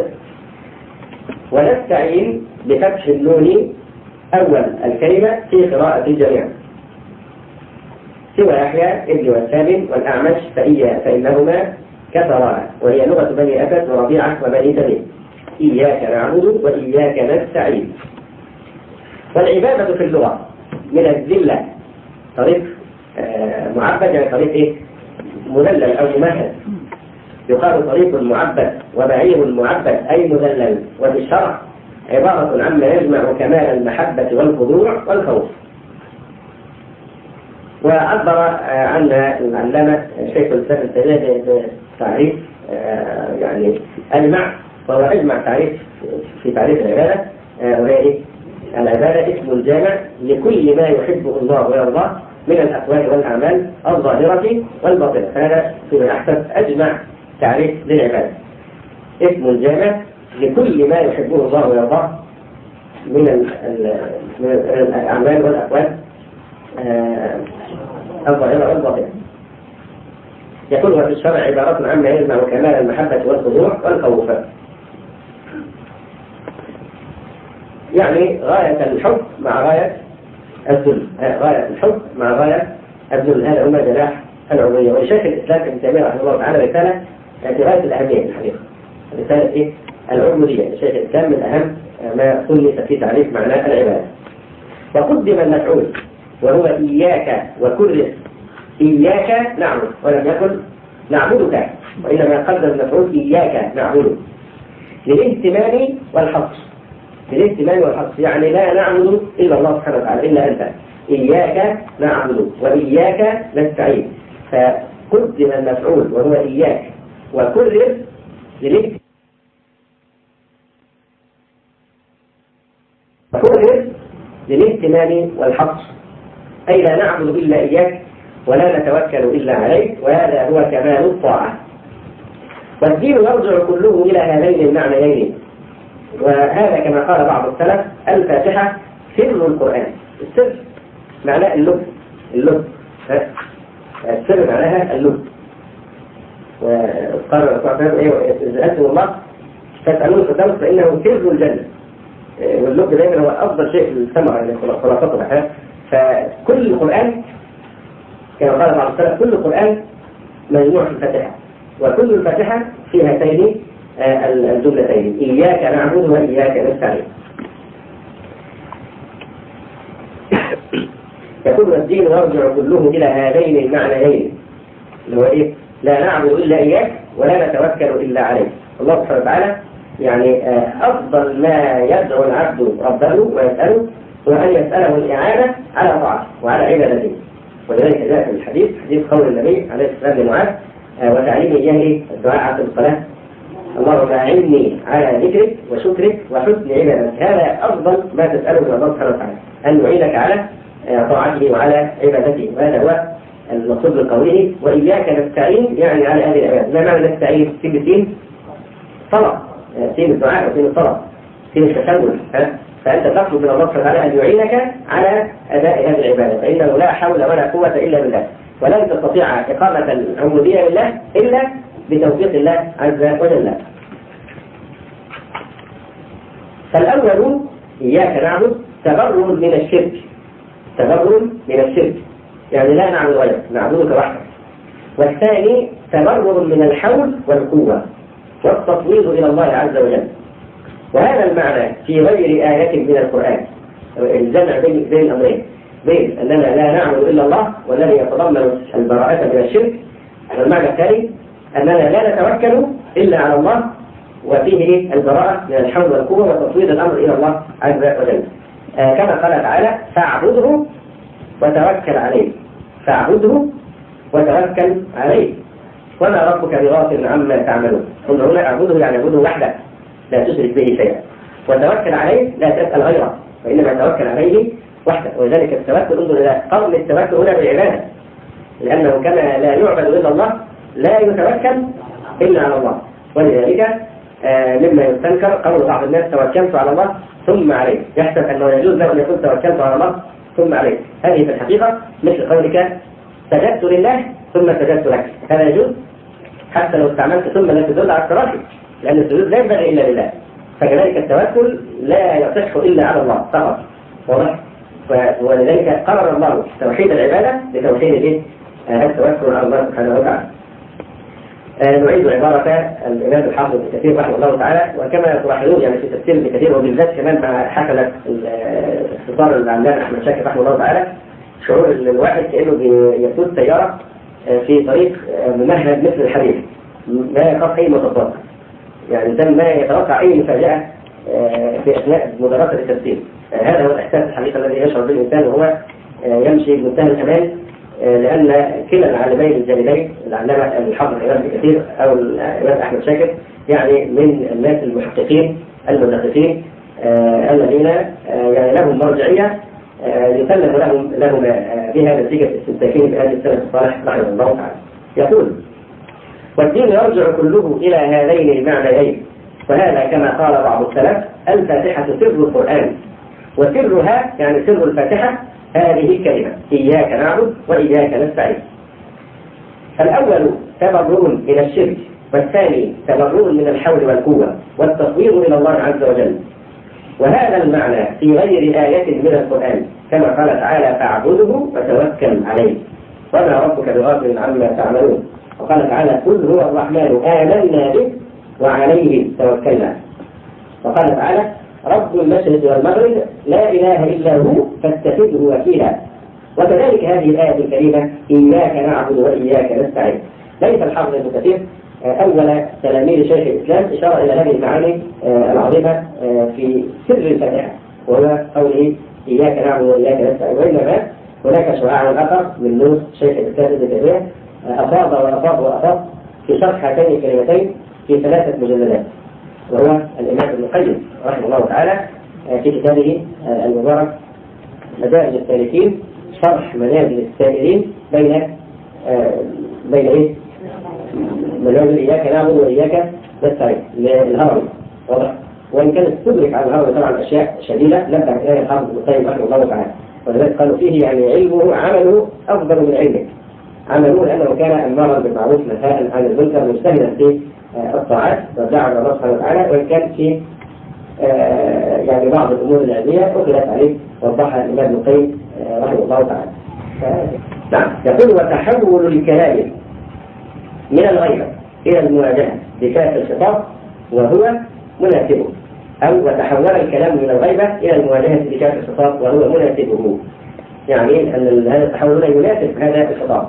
ونستعين بفتح النون أول الكلمة في قراءة الجميع سوى يحيى ابن والسالم والأعمش فإنهما كثرا، وهي لغة بني أسد وربيعة وبني تميم. إياك نعبد وإياك نستعين. والعبادة في اللغة من الذلة طريق معبد، يعني طريق إيه؟ مذلل أو ممهد. يقال طريق معبد وبعير معبد أي مذلل. وفي الشرع عبارة عما يجمع كمال المحبة والخضوع والخوف. وعبر عنها العلامة شيخ الإسلام ابن تيمية بتعريف يعني أجمع، وهو أجمع تعريف في تعريف العبادة، وهي إيه؟ العبادة اسم جامع لكل ما يحبه الله ويرضاه من الأقوال والأعمال الظاهرة والباطنة. هذا في أحسن أجمع تعريف للعبادة، اسم جامع لكل ما يحبه الله ويرضاه من الأعمال والأقوال الظاهرة والباطنة. يقول في الشرع عبارة عما يجمع كمال المحبة والخضوع والخوف، يعني غاية الحب مع غاية الذل، غاية الحب مع غاية الذل. هذا هو جناح العبودية. ولشيخ الإسلام ابن تيمية رحمه الله تعالى رسالة في غاية الأهمية في الحقيقة، رسالة إيه؟ العبودية لشيخ الإسلام من أهم ما صنف في تعريف معنى العبادة. وقدم المفعول وهو إياك وكرر، إياك نعبد ولم يكن نعبدك، وإنما قدم المفعول إياك نعبد للاهتمام والحصر، للاهتمام والحصر، يعني لا نعبد إلا الله سبحانه وتعالى إلا أنت، إياك نعبد وإياك نستعين. فقدم المفعول وهو إياك وكرر للاهتمام والحصر، أي لا نعبد إلا إياك ولا نتوكل إلا عليك، وهذا هو كمال الطاعة. والدين يرجع كله إلى هذين المعنيين، وهذا كما قال بعض السلف الفاتحة سر القرآن. السر معناه اللب، السر معناها اللب. وقال إذا أنتم الله تسألون القدام فإنه سر الجنة، واللب دائما هو أفضل شيء في السمع، يعني خلاصته. فكل القرآن كما قال بعض السلف كل القرآن مجموع في الفاتحة، وكل الفاتحة في هاتين الجملتين إياك نعبد وإياك نستعين. يقول الدين يرجع كله إلى هذين المعنيين، اللي هو إيه؟ لا نعبد إلا إياك ولا نتوكل إلا عليك. الله سبحانه وتعالى يعني أفضل ما يدعو العبد ربه ويسأله هو أن يسأله الإعانة على طاعته وعلى عبادته. ولذلك جاء في الحديث حديث قول النبي عليه الصلاة والسلام لمعاذ وتعليم إياه الدعاء عقب الصلاة: اللهم أعني على ذكرك وشكرك وحسن عبادتك. هذا أفضل ما تسأله من الله سبحانه وتعالى، أن يعينك على طاعته وعلى عبادته. وهذا هو المقصود بقوله وإياك نستعين، يعني على هذه العبادة. ما معنى نستعين؟ في الدين طلب، سين الدعاء وسين الطلب، سين التسلل. فأنت تطلب من الله سبحانه وتعالى أن يعينك على أداء هذه العبادة، فإنه لا حول ولا قوة إلا بالله، ولن تستطيع إقامة العبودية لله إلا بتوفيق الله عز وجل. فالأول إياك نعبد تبرر من الشرك، تبرر من الشرك يعني لا نعبد غيرك، نعبدك وحدك. والثاني تبرر من الحول والقوة والتفويض إلى الله عز وجل. وهذا المعنى في غير آية من القرآن، الجمع بين الأمرين، بين أننا لا نعبد إلا الله والذي يتضمن البراءة من الشرك، والمعنى الثاني أننا لا نتوكل إلا على الله وفيه البراءة من الحول والقوة وتفويض الأمر إلى الله عز وجل. كما قال تعالى فاعبده وتوكل عليه، فاعبده وتوكل عليه وما ربك بغافل عما تعملون. هنا اعبده يعني اعبده وحده لا تشرك به شيئا، وتوكل عليه لا تسأل غيره، وإنما توكل عليه وحده. ولذلك التوكل انظر إلى قرن التوكل هنا بالعبادة، لأنه كما لا يعبد إلا الله لا يتوكل إلا على الله. ولذلك مما يستنكر قول بعض الناس توكلت على الله ثم عليه، يحسب أنه يجوز له أن يقول توكلت على الله ثم عليه. هذه في الحقيقة مثل قولك سجدت لله ثم سجدت لك، هذا يجوز حتى لو استعملت ثم لا تدل على التراخي، لأن السجود لا ينبغي إلا لله. فكذلك التوكل لا يصح إلا على الله فقط، واضح؟ ولذلك قرر الله توحيد العبادة لتوحيد التوكل على الله سبحانه وتعالى. نعيد عبارة الإمام الحافظ ابن كثير رحمه الله تعالى، وكما تلاحظون يعني في تفسير ابن كثير وبالذات كمان مع حفلة اختصار العلامة أحمد شاكر رحمه الله تعالى، شعور الواحد كأنه يسوق سيارة في طريق ممهد مثل الحديث، لا يخاف أي مطبات، يعني ما يتوقع أي مفاجأة في أثناء مدرسة التفسير. هذا هو الإحساس الحقيقي الذي يشعر به الإنسان وهو يمشي بمنتهى الأمان لأن كلا العالمين الجليلين العلامة الحافظ الإمام ابن كثير أو الإمام أحمد شاكر يعني من الناس المحققين المدققين الذين يعني لهم مرجعية يسلم لهم بها نتيجة استنتاجهم بهذه السلف الصالح رحمه الله تعالى. يقول: والدين يرجع كله إلى هذين المعنيين، وهذا كما قال بعض السلف: الفاتحة سر القرآن، وسرها يعني سر الفاتحة هذه الكلمة: إياك نعبد وإياك نستعين. الأول تبرؤ من الشرك، والثاني تبرؤ من الحول والقوة والتصوير إلى الله عز وجل. وهذا المعنى في غير آية من القرآن، كما قال تعالى: فاعبده وتوكل عليه وما ربك بغافل عما تعملون. وقال تعالى: قل هو الرحمن آمنا به وعليه توكلنا. وقال تعالى: رب المشرق والمغرب لا إله إلا هو فاتخذه وكيلا. وكذلك هذه الآية الكريمة: إياك نعبد وإياك نستعين. ليس الحافظ ابن كثير أول تلاميذ شيخ الإسلام إشارة إلى هذه المعاني العظيمة في سر الفاتحة، وهو قوله: إياك نعبد وإياك نستعين. وإنما هناك شعاع آخر من نور شيخ الإسلام ابن كثير أفاض وأفاض في شرح هاتين الكلمتين في 3 مجلدات، وهو الإمام ابن القيم رحمه الله تعالى في كتابه المبارك مدارج السالكين، شرح منازل السائلين بين منازل إياك نعبد وإياك نستعين للهروي. واضح؟ وإن كانت تدرك على الهروي طبعا أشياء شديدة لم تعرف إليها الحافظ ابن القيم رحمه الله تعالى، ولذلك قالوا فيه يعني علمه عمله أفضل من علمه. عمله لأنه كان أمارا بالمعروف نهاء عن المنكر مجتهدا في الطاعات والدعوة إلى الله سبحانه وتعالى، وإن كان في يعني بعض الأمور العلمية أخذت عليه وضحها الإمام ابن القيم رحمه الله تعالى. نعم. يقول: وتحول الكلام من الغيبة إلى المواجهة بكاف الخطاب وهو مناسبه، أو وتحول الكلام من الغيبة إلى المواجهة بكاف الخطاب وهو مناسبه. يعني أن هذا التحول يناسب هذا الخطاب.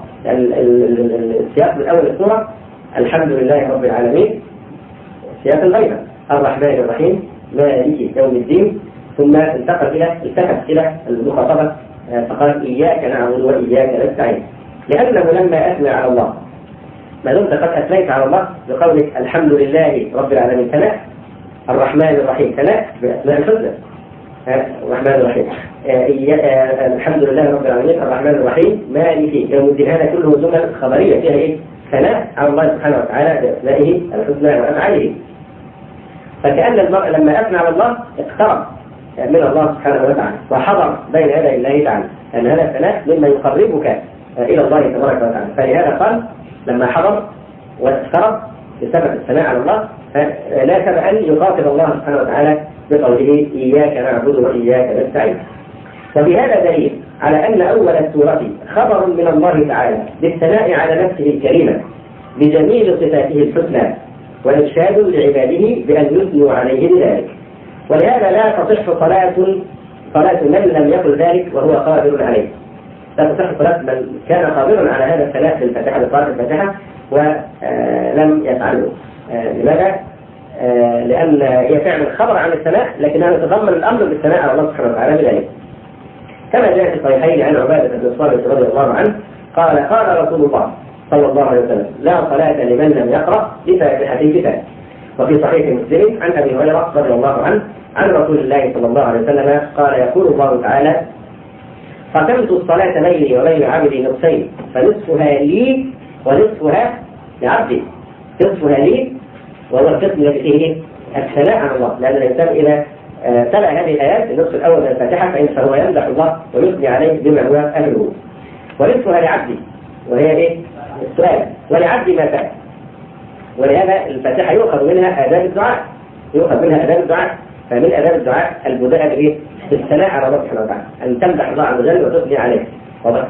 السياق من أول السورة: الحمد لله رب العالمين، سياق الغيبة، الرحمن الرحيم، مالك يوم الدين، ثم التفت إلى المخاطبة فقال: إياك نعبد وإياك نستعين. لأنه لما أثنى على الله، ما دمت قد أثنيت على الله بقولك الحمد لله رب العالمين ثناء، الرحمن الرحيم ثناء بأسماء الحسنى، الرحمن الرحيم، الحمد لله رب العالمين الرحمن الرحيم مالك يوم الدين، هذا كله جمل خبرية فيها إيه؟ ثناء على الله سبحانه وتعالى بأسمائه الحسنى وأفعاله. فكأن المرء لما أثنى على الله اقترب من الله سبحانه وتعالى وحضر بين يدي الله تعالى، أن هذا الثناء مما يقربك إلى الله تبارك وتعالى. فلهذا قال لما حضر واقترب بسبب الثناء على الله لا سبب أن يخاطب الله سبحانه وتعالى بقوله: إياك نعبد وإياك نستعين. وبهذا دليل على أن أول السورة خبر من الله تعالى بالثناء على نفسه الكريمة بجميل صفاته الحسنى، وإرشاد لعباده بأن يثنوا عليه بذلك. ولهذا لا تصح صلاة من لم يقل ذلك وهو قادر عليه. لا تصح صلاة من كان قادرا على هذا الثناء للفاتحة لقراءة الفاتحة ولم يفعله. لماذا؟ لأن هي فعلا خبر عن الثناء، لكنها تتضمن الأمر بالثناء على الله سبحانه وتعالى بذلك. كما جاء في الصحيحين عن عبادة بن الصامت رضي الله عنه قال: قال رسول الله صلى الله عليه وسلم: لا صلاة لمن لم يقرأ بفاتحة الكتاب. وفي صحيح مسلم عن أبي هريرة رضي الله عنه عن رسول الله صلى الله عليه وسلم قال: يقول الله تعالى: قسمت الصلاة بيني وبين عبدي نصفين، فنصفها لي ونصفها لعبدي. نصفها لي وهو القسم الذي فيه الثناء على الله، لأن الإنسان إذا تلا هذه الآيات النصف الأول من الفاتحة فهو يمدح الله ويثني عليه بما هو أهله. ونصفها لعبدي، وهي إيه؟ السؤال: ولعبدي ما سأل. ولهذا الفاتحة يؤخذ منها آداب الدعاء. فمن آداب الدعاء البداء به بالثناء على الله سبحانه وتعالى، أن تمدح الله عز وجل وتثني عليه. واضح؟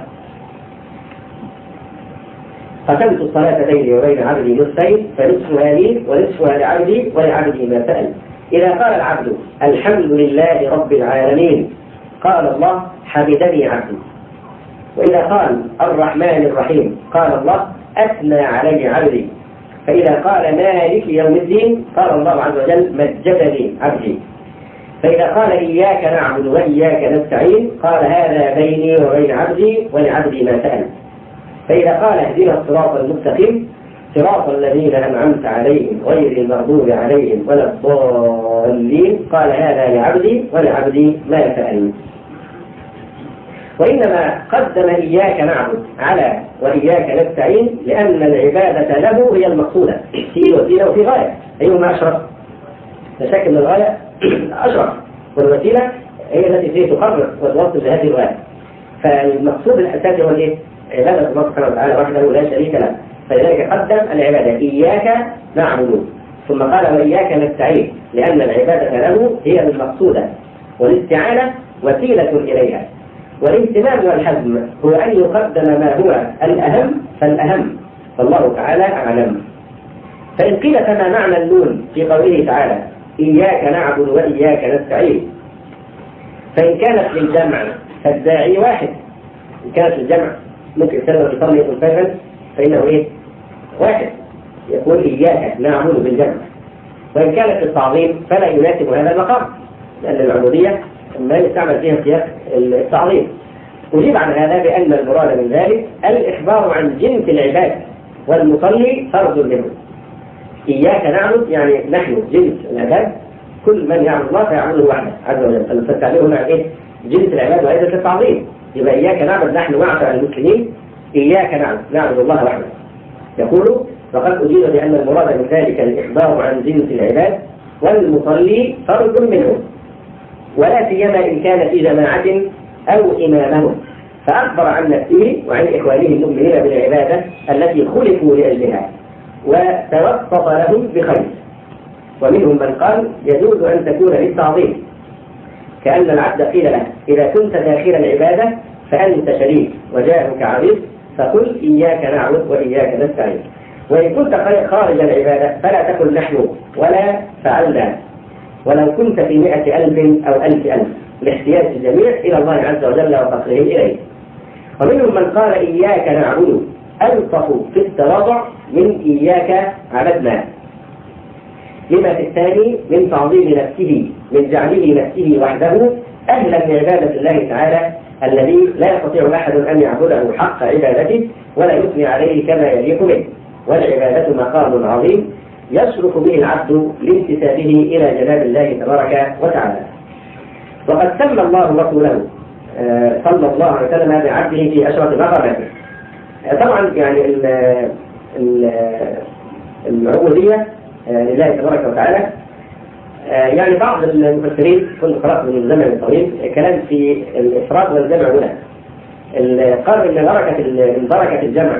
قسمت الصلاة بيني وبين عبدي نصفين، فنصفها لي ونصفها لعبدي ولعبدي ما سأل. إذا قال العبد الحمد لله رب العالمين قال الله: حمدني عبدي. وإذا قال الرحمن الرحيم قال الله: أثنى علي عبدي. فإذا قال مالك يوم الدين قال الله عز وجل: مجدني عبدي. فإذا قال إياك نعبد وإياك نستعين قال: هذا بيني وبين عبدي ولعبدي ما سأل. فإذا قال اهدنا الصراط المستقيم صراط الذين أنعمت عليهم غير المغضوب عليهم ولا الضالين قال هذا لعبدي ولعبدي ما سأل. وإنما قدم إياك نعبد على وإياك نستعين لأن العبادة له هي المقصودة في وسيلة وفي غاية. أيهما أشرف؟ لا شك أن الغاية أشرف والوسيلة هي التي تقرر وتوصل لهذه الغاية. فالمقصود الأساسي هو الإيه؟ عبادة الله سبحانه وتعالى وحده لا شريك له. فلذلك قدم العبادة إياك نعبد ثم قال وإياك نستعين لأن العبادة له هي المقصودة والاستعانة وسيلة إليها. والاهتمام والحزم هو أن يقدم ما هو الأهم فالأهم فالله تعالى أعلم. فإن قيل فما معنى النون في قوله تعالى إياك نعبد وإياك نستعين؟ فإن كانت للجمع فالداعي واحد. إن كانت للجمع ممكن سنة يصلي يقول فجرا فإنه إيه؟ واحد يقول إياك نعبد بالجمع. وإن كانت للتعظيم فلا يناسب هذا المقام لأن العبودية ما يستعمل فيها سياق التعظيم. أجيب عن هذا بأن المراد من ذلك الإخبار عن جنس العباد والمصلي فرد منه. إياك نعبد يعني نحن جنس العباد كل من يعبد الله فيعبده وحده عز وجل. فالتعبير هنا إيه؟ جنس العباد وأيضا التعظيم. يبقى إياك نعبد نحن معشر المسلمين إياك نعبد الله وحده. يقول فقد أجيب بأن المراد من ذلك الإخبار عن جنس العباد والمصلي فرد منهم ولا سيما إن كان في جماعة أو إمامهم فأخبر عن نفسه وعن إخوانه المؤمنين بالعبادة التي خلقوا لأجلها وتوسط لهم بخير. ومنهم من قال يجوز أن تكون للتعظيم كأن العبد قيل له إذا كنت داخل العبادة فأنت شريك وجاهك عريض فقل إياك نعبد وإياك نستعين. وإن كنت خارج العبادة فلا تقل نحن ولا فعلنا ولو كنت في 100,000 أو 1,000,000 لاحتياج الجميع إلى الله عز وجل وفقره إليه. ومنهم من قال إياك نعبد ألطف في التواضع من إياك عبدنا لما في الثاني من تعظيم نفسه من جعله نفسه وحده أهلا لعبادة الله تعالى الذي لا يستطيع أحد أن يعبده حق عبادته ولا يثني عليه كما يليق به. والعبادة مقام عظيم يشرف به العبد لانتسابه إلى جلال الله تبارك وتعالى. وقد سمى الله رسوله صلى الله عليه وسلم بعبده في أشرف مقاماته. طبعا يعني العبودية لله تبارك وتعالى يعني بعض المفسرين كنت قرأت من الزمن الطويل كلام في الإفراد والجمع هنا. قال إن بركة الجمع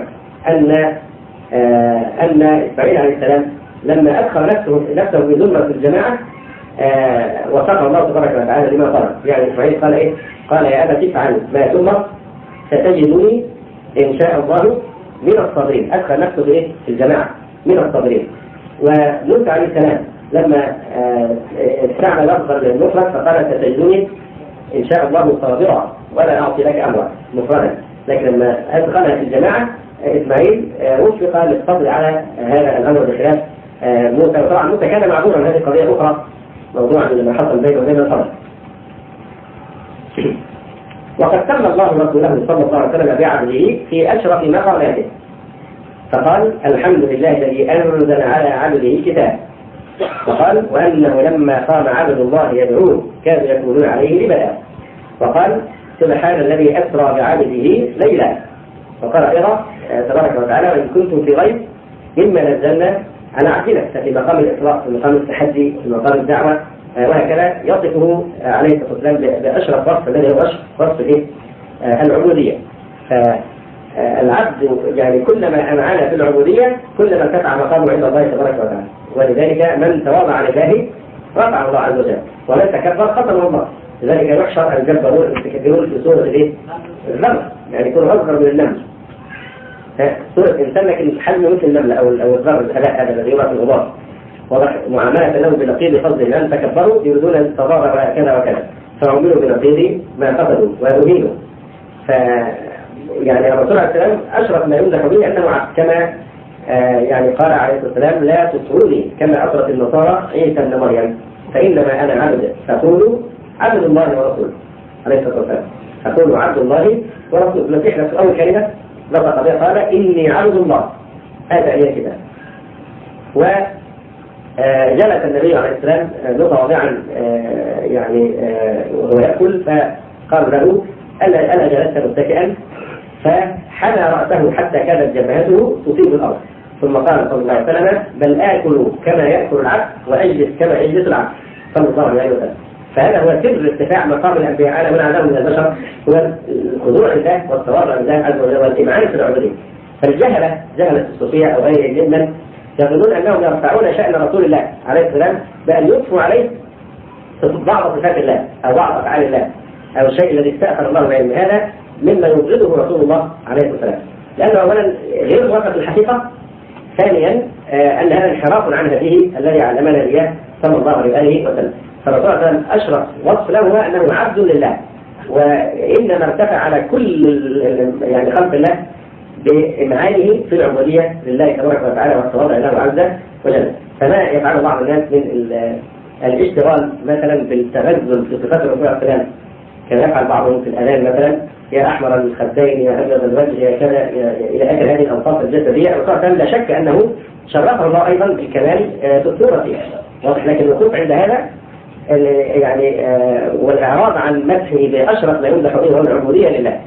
أن إسماعيل عليه السلام لما أدخل نفسه في زمرة الجماعة وصف الله تبارك وتعالى لما طلب. يعني إسماعيل قال إيه؟ قال يا أبت افعل ما تؤمر ستجدني إن شاء الله من الصابرين. أدخل نفسه في الجماعة من الصابرين. وموسى عليه السلام لما استعمل لفظا للمفرد فقال ستجدني إن شاء الله صابرا ولا أعطي لك أمرا مفردا. لكن لما أدخلها في الجماعة إسماعيل وفق للصبر على هذا الأمر بخلاف موسى. وطبعا موسى كان معذورا. هذه قضية أخرى موضوعا لما حصل بينه وبين الخلق. وقد سمى الله رسوله صلى الله عليه وسلم بعبده في أشرف مقاماته فقال الحمد لله الذي أنزل على عبده الكتاب. وقال وأنه لما قام عبد الله يدعوه كانوا يكونون عليه لبدا. وقال سبحان الذي أسرى بعبده ليلا. وقال أيضا تبارك وتعالى وإن كنتم في ريب مما نزلنا على عبدنا. ففي مقام الإسراء في مقام التحدي في مقام الدعوة وهكذا يصفه عليه الصلاة والسلام بأشرف وصف الذي هو وصف العبودية. فالعبد يعني كلما أمعن في العبودية كلما ارتفع مقامه عند الله تبارك وتعالى. ولذلك من تواضع لله رفعه الله عز وجل ومن تكبر خطره الله. لذلك يحشر الجبارون المتكبرون في سورة النمل يعني يكون أصغر من النمل. سورة الإنسان لكن حجمه مثل النمل أو الذر الهلاء هذا الذي يرى في الغبار. معاملة له بنقيض فضل لأن تكبروا يريدون التضارع وكذا وكذا فعملوا بنقيض ما قصدوا وأهينوا. يعني الرسول عليه السلام أشرف ما يمدح به أنه عبد كما يعني قال عليه الصلاة والسلام لا تطروني كما أطرت النصارى عيسى ابن مريم فإنما أنا عبد فقولوا عبد الله ورسوله عليه الصلاة والسلام. فقولوا عبد الله ورسوله. المسيح نفسه أول كلمة لقد قال إني عبد الله هذا أي كتاب. وجلس النبي عليه السلام متواضعا يعني وهو يأكل، فقال له ألا جلست متكئا؟ فحنى رأسه حتى كانت جبهته تصيب الأرض، ثم قال صلى الله عليه وسلم بل آكل كما يأكل العبد وأجلس كما يجلس العبد صلى الله عليه وسلم. فهذا هو سر ارتفاع مقام الأنبياء على من عداهم من البشر، هو الخضوع لله والتواضع لله عز وجل والإمعان في العبودية. فالجهلة جهلة الصوفية أو غيرهم ممن يظنون أنهم يرفعون شأن رسول الله عليه السلام بأن يضفوا عليه بعض صفات الله أو بعض أفعال الله أو الشيء الذي استأثر الله بعلم، هذا مما يبغضه رسول الله عليه السلام، لأنه أولا غير وقت الحقيقة، ثانيا أن هذا انحراف عن هديه الذي علمنا إياه صلى الله عليه وسلم. فالرسول صلى الله عليه وسلم أشرف وصف له هو أنه عبد لله، وإنما ارتفع على كل يعني خلق الله بإمعانه في العبودية لله تبارك وتعالى والتواضع له عز وجل. فما يفعل بعض الناس من الاشتغال مثلا بالتغزل في صفات الرسول صلى الله عليه وسلم، كما يفعل بعضهم في الأذان مثلا يا أحمر الخدين يا أبيض الوجه يا كذا إلى آخر هذه الأوصاف الجسدية. الرسول صلى الله عليه وسلم لا شك أنه شرفه الله أيضا بالكمال في الصورة، لكن الوقوف عند هذا يعني والإعراض عن مدحه بأشرف ما يمدح به هو العبودية لله.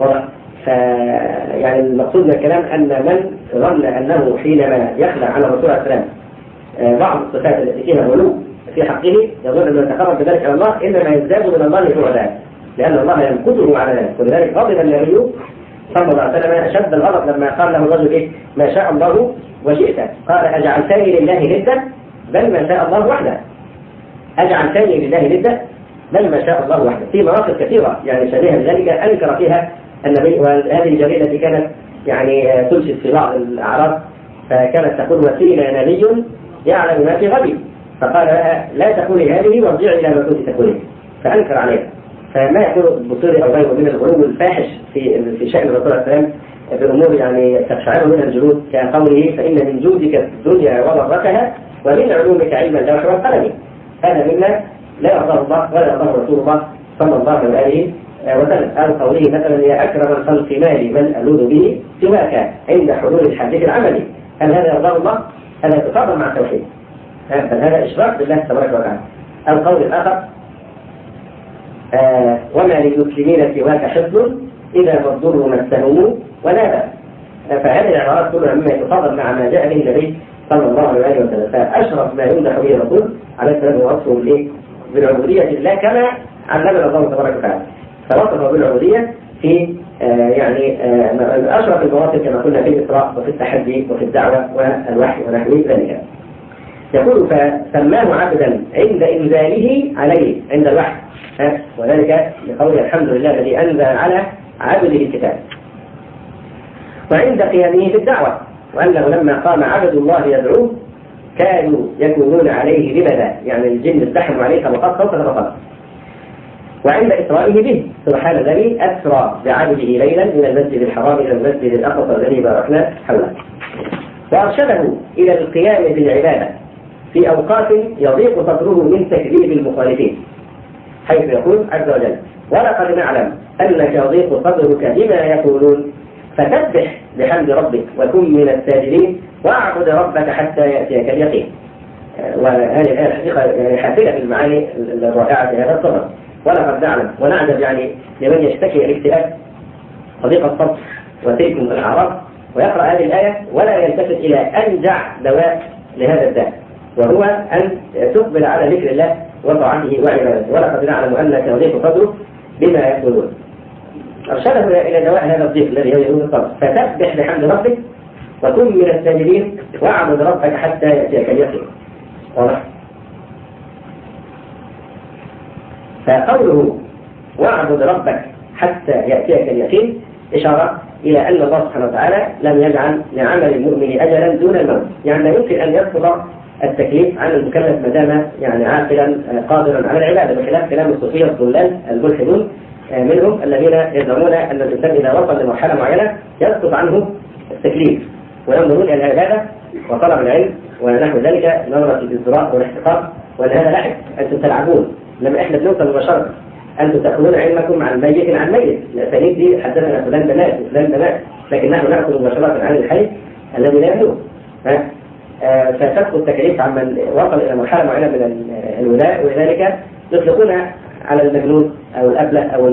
يعني المقصود من الكلام أن من ظن أنه حينما يخلع على الرسول عليه السلام بعض الصفات التي فيها غلو في حقه يظن أنه يتقرب بذلك على الله، إنما يزداد من الله بعدا، لأن الله يمقته على ذلك. ولذلك غضب النبي صلى الله عليه وسلم أشد الغضب لما قال له الرجل إيه ما شاء الله وشئت، قال أجعلتني لله ندا بل ما شاء الله وحده، أجعلتني لله ندا بل ما شاء الله وحده. في مواقف كثيرة يعني شبيهة بذلك أنكر فيها النبي. وهذه الجريدة التي كانت يعني تنشد في بعض الأعراض فكانت تقول وسيلة نبي يعلم ما في غدي، فقال لها لا تقولي هذه وارجعي إلى ما كنت تقولين، فأنكر عليها. فما يقول البصيري أو غيره من الغلو الفاحش في شأن الرسول صلى الله عليه وسلم بأمور يعني تقشعر منها الجلود كقوله فإن من جودك الدنيا وضرتها ومن علومك علم اللوح والقلم، هذا مما لا يرضاه الله ولا يرضاه رسول الله صلى الله عليه وسلم. أو قوله مثلا يا أكرم الخلق مالي من ألوذ به سواك عند حلول الحديث العملي، هل هذا يرضاه الله؟ هذا يتفاضل مع التوحيد، بل هذا إشراك بالله تبارك وتعالى. أو قول الآخر وما للمسلمين سواك حفظ إذا ما الضر مسهم ولا بأس. فهذه العبارات كلها مما يتفاضل مع ما جاء به النبي صلى الله عليه وسلم. فأشرف ما يمدح به الرسول عليه السلام هو وصفه بالعبودية لله كما علمنا الله تبارك وتعالى، فوصفه بالعبودية في يعني أشرف المواقف كما قلنا في الإسراء وفي التحدي وفي الدعوة والوحي ونحو ذلك. يقول فسماه عبدا عند إنزاله عليه عند الوحي، وذلك لقول الحمد لله الذي أنزل على عبده الكتاب، وعند قيامه في الدعوة وأنه لما قام عبد الله يدعوه كانوا يكونون عليه لبدا، يعني الجن ازدحموا عليه طبقات فوق طبقات. وعند إسرائه به سبحان الذي أسرى بعبده ليلا من المسجد الحرام إلى المسجد الأقصى الذي باركنا حوله، وأرشده إلى القيام بالعبادة في أوقات يضيق صدره من تكذيب المخالفين، حيث يقول عز وجل ولقد نعلم أنك يضيق صدرك بما يقولون فسبح بحمد ربك وكن من الساجدين واعبد ربك حتى يأتيك اليقين. وهذه الآية الحقيقة حافلة بالمعاني الرائعة في هذا الصدر. ولقد نعلم ونعجب يعني لمن يشتكي الاكتئاب وضيق الصدر وتلك الأعراض ويقرأ هذه الآية ولا يلتفت إلى أنجع دواء لهذا الداء، وهو أن تقبل على ذكر الله وطاعته وعبادته. ولقد نعلم أنك يضيق صدرك بما يقولون، أرشده إلى دواء هذا الضيق الذي هو يقول الصبر، فسبح بحمد ربك وكن من الساجدين واعبد ربك حتى يأتيك اليقين. واضح؟ فقوله واعبد ربك حتى يأتيك اليقين إشارة إلى أن الله سبحانه وتعالى لم يجعل لعمل المؤمن أجلا دون الموت، يعني لا يمكن أن يسقط التكليف عن المكلف ما دام يعني عاقلا قادرا على العبادة، بخلاف كلام الصوفية الضلال الملحدون منهم الذين يزعمون أن الإنسان إذا وصل لمرحلة معينة يسقط عنه التكليف وينظرون إلى العبادة وطلب العلم ونحو ذلك نظرة الازدراء والاحتقار، وهذا لعب، أنتم تلعبون. لما إحنا بنوصل مباشرة أنتم تأخذون علمكم عن ميت عن ميت، الأسانيد دي حدثنا فلان بنات وفلان بنات، لكن نحن نأخذ مباشرة عن الحي الذي لا يبلغ. فتسقط التكاليف عمن وصل إلى مرحلة معينة من الولاء، ولذلك يطلقون على المجنون أو الأبلة أو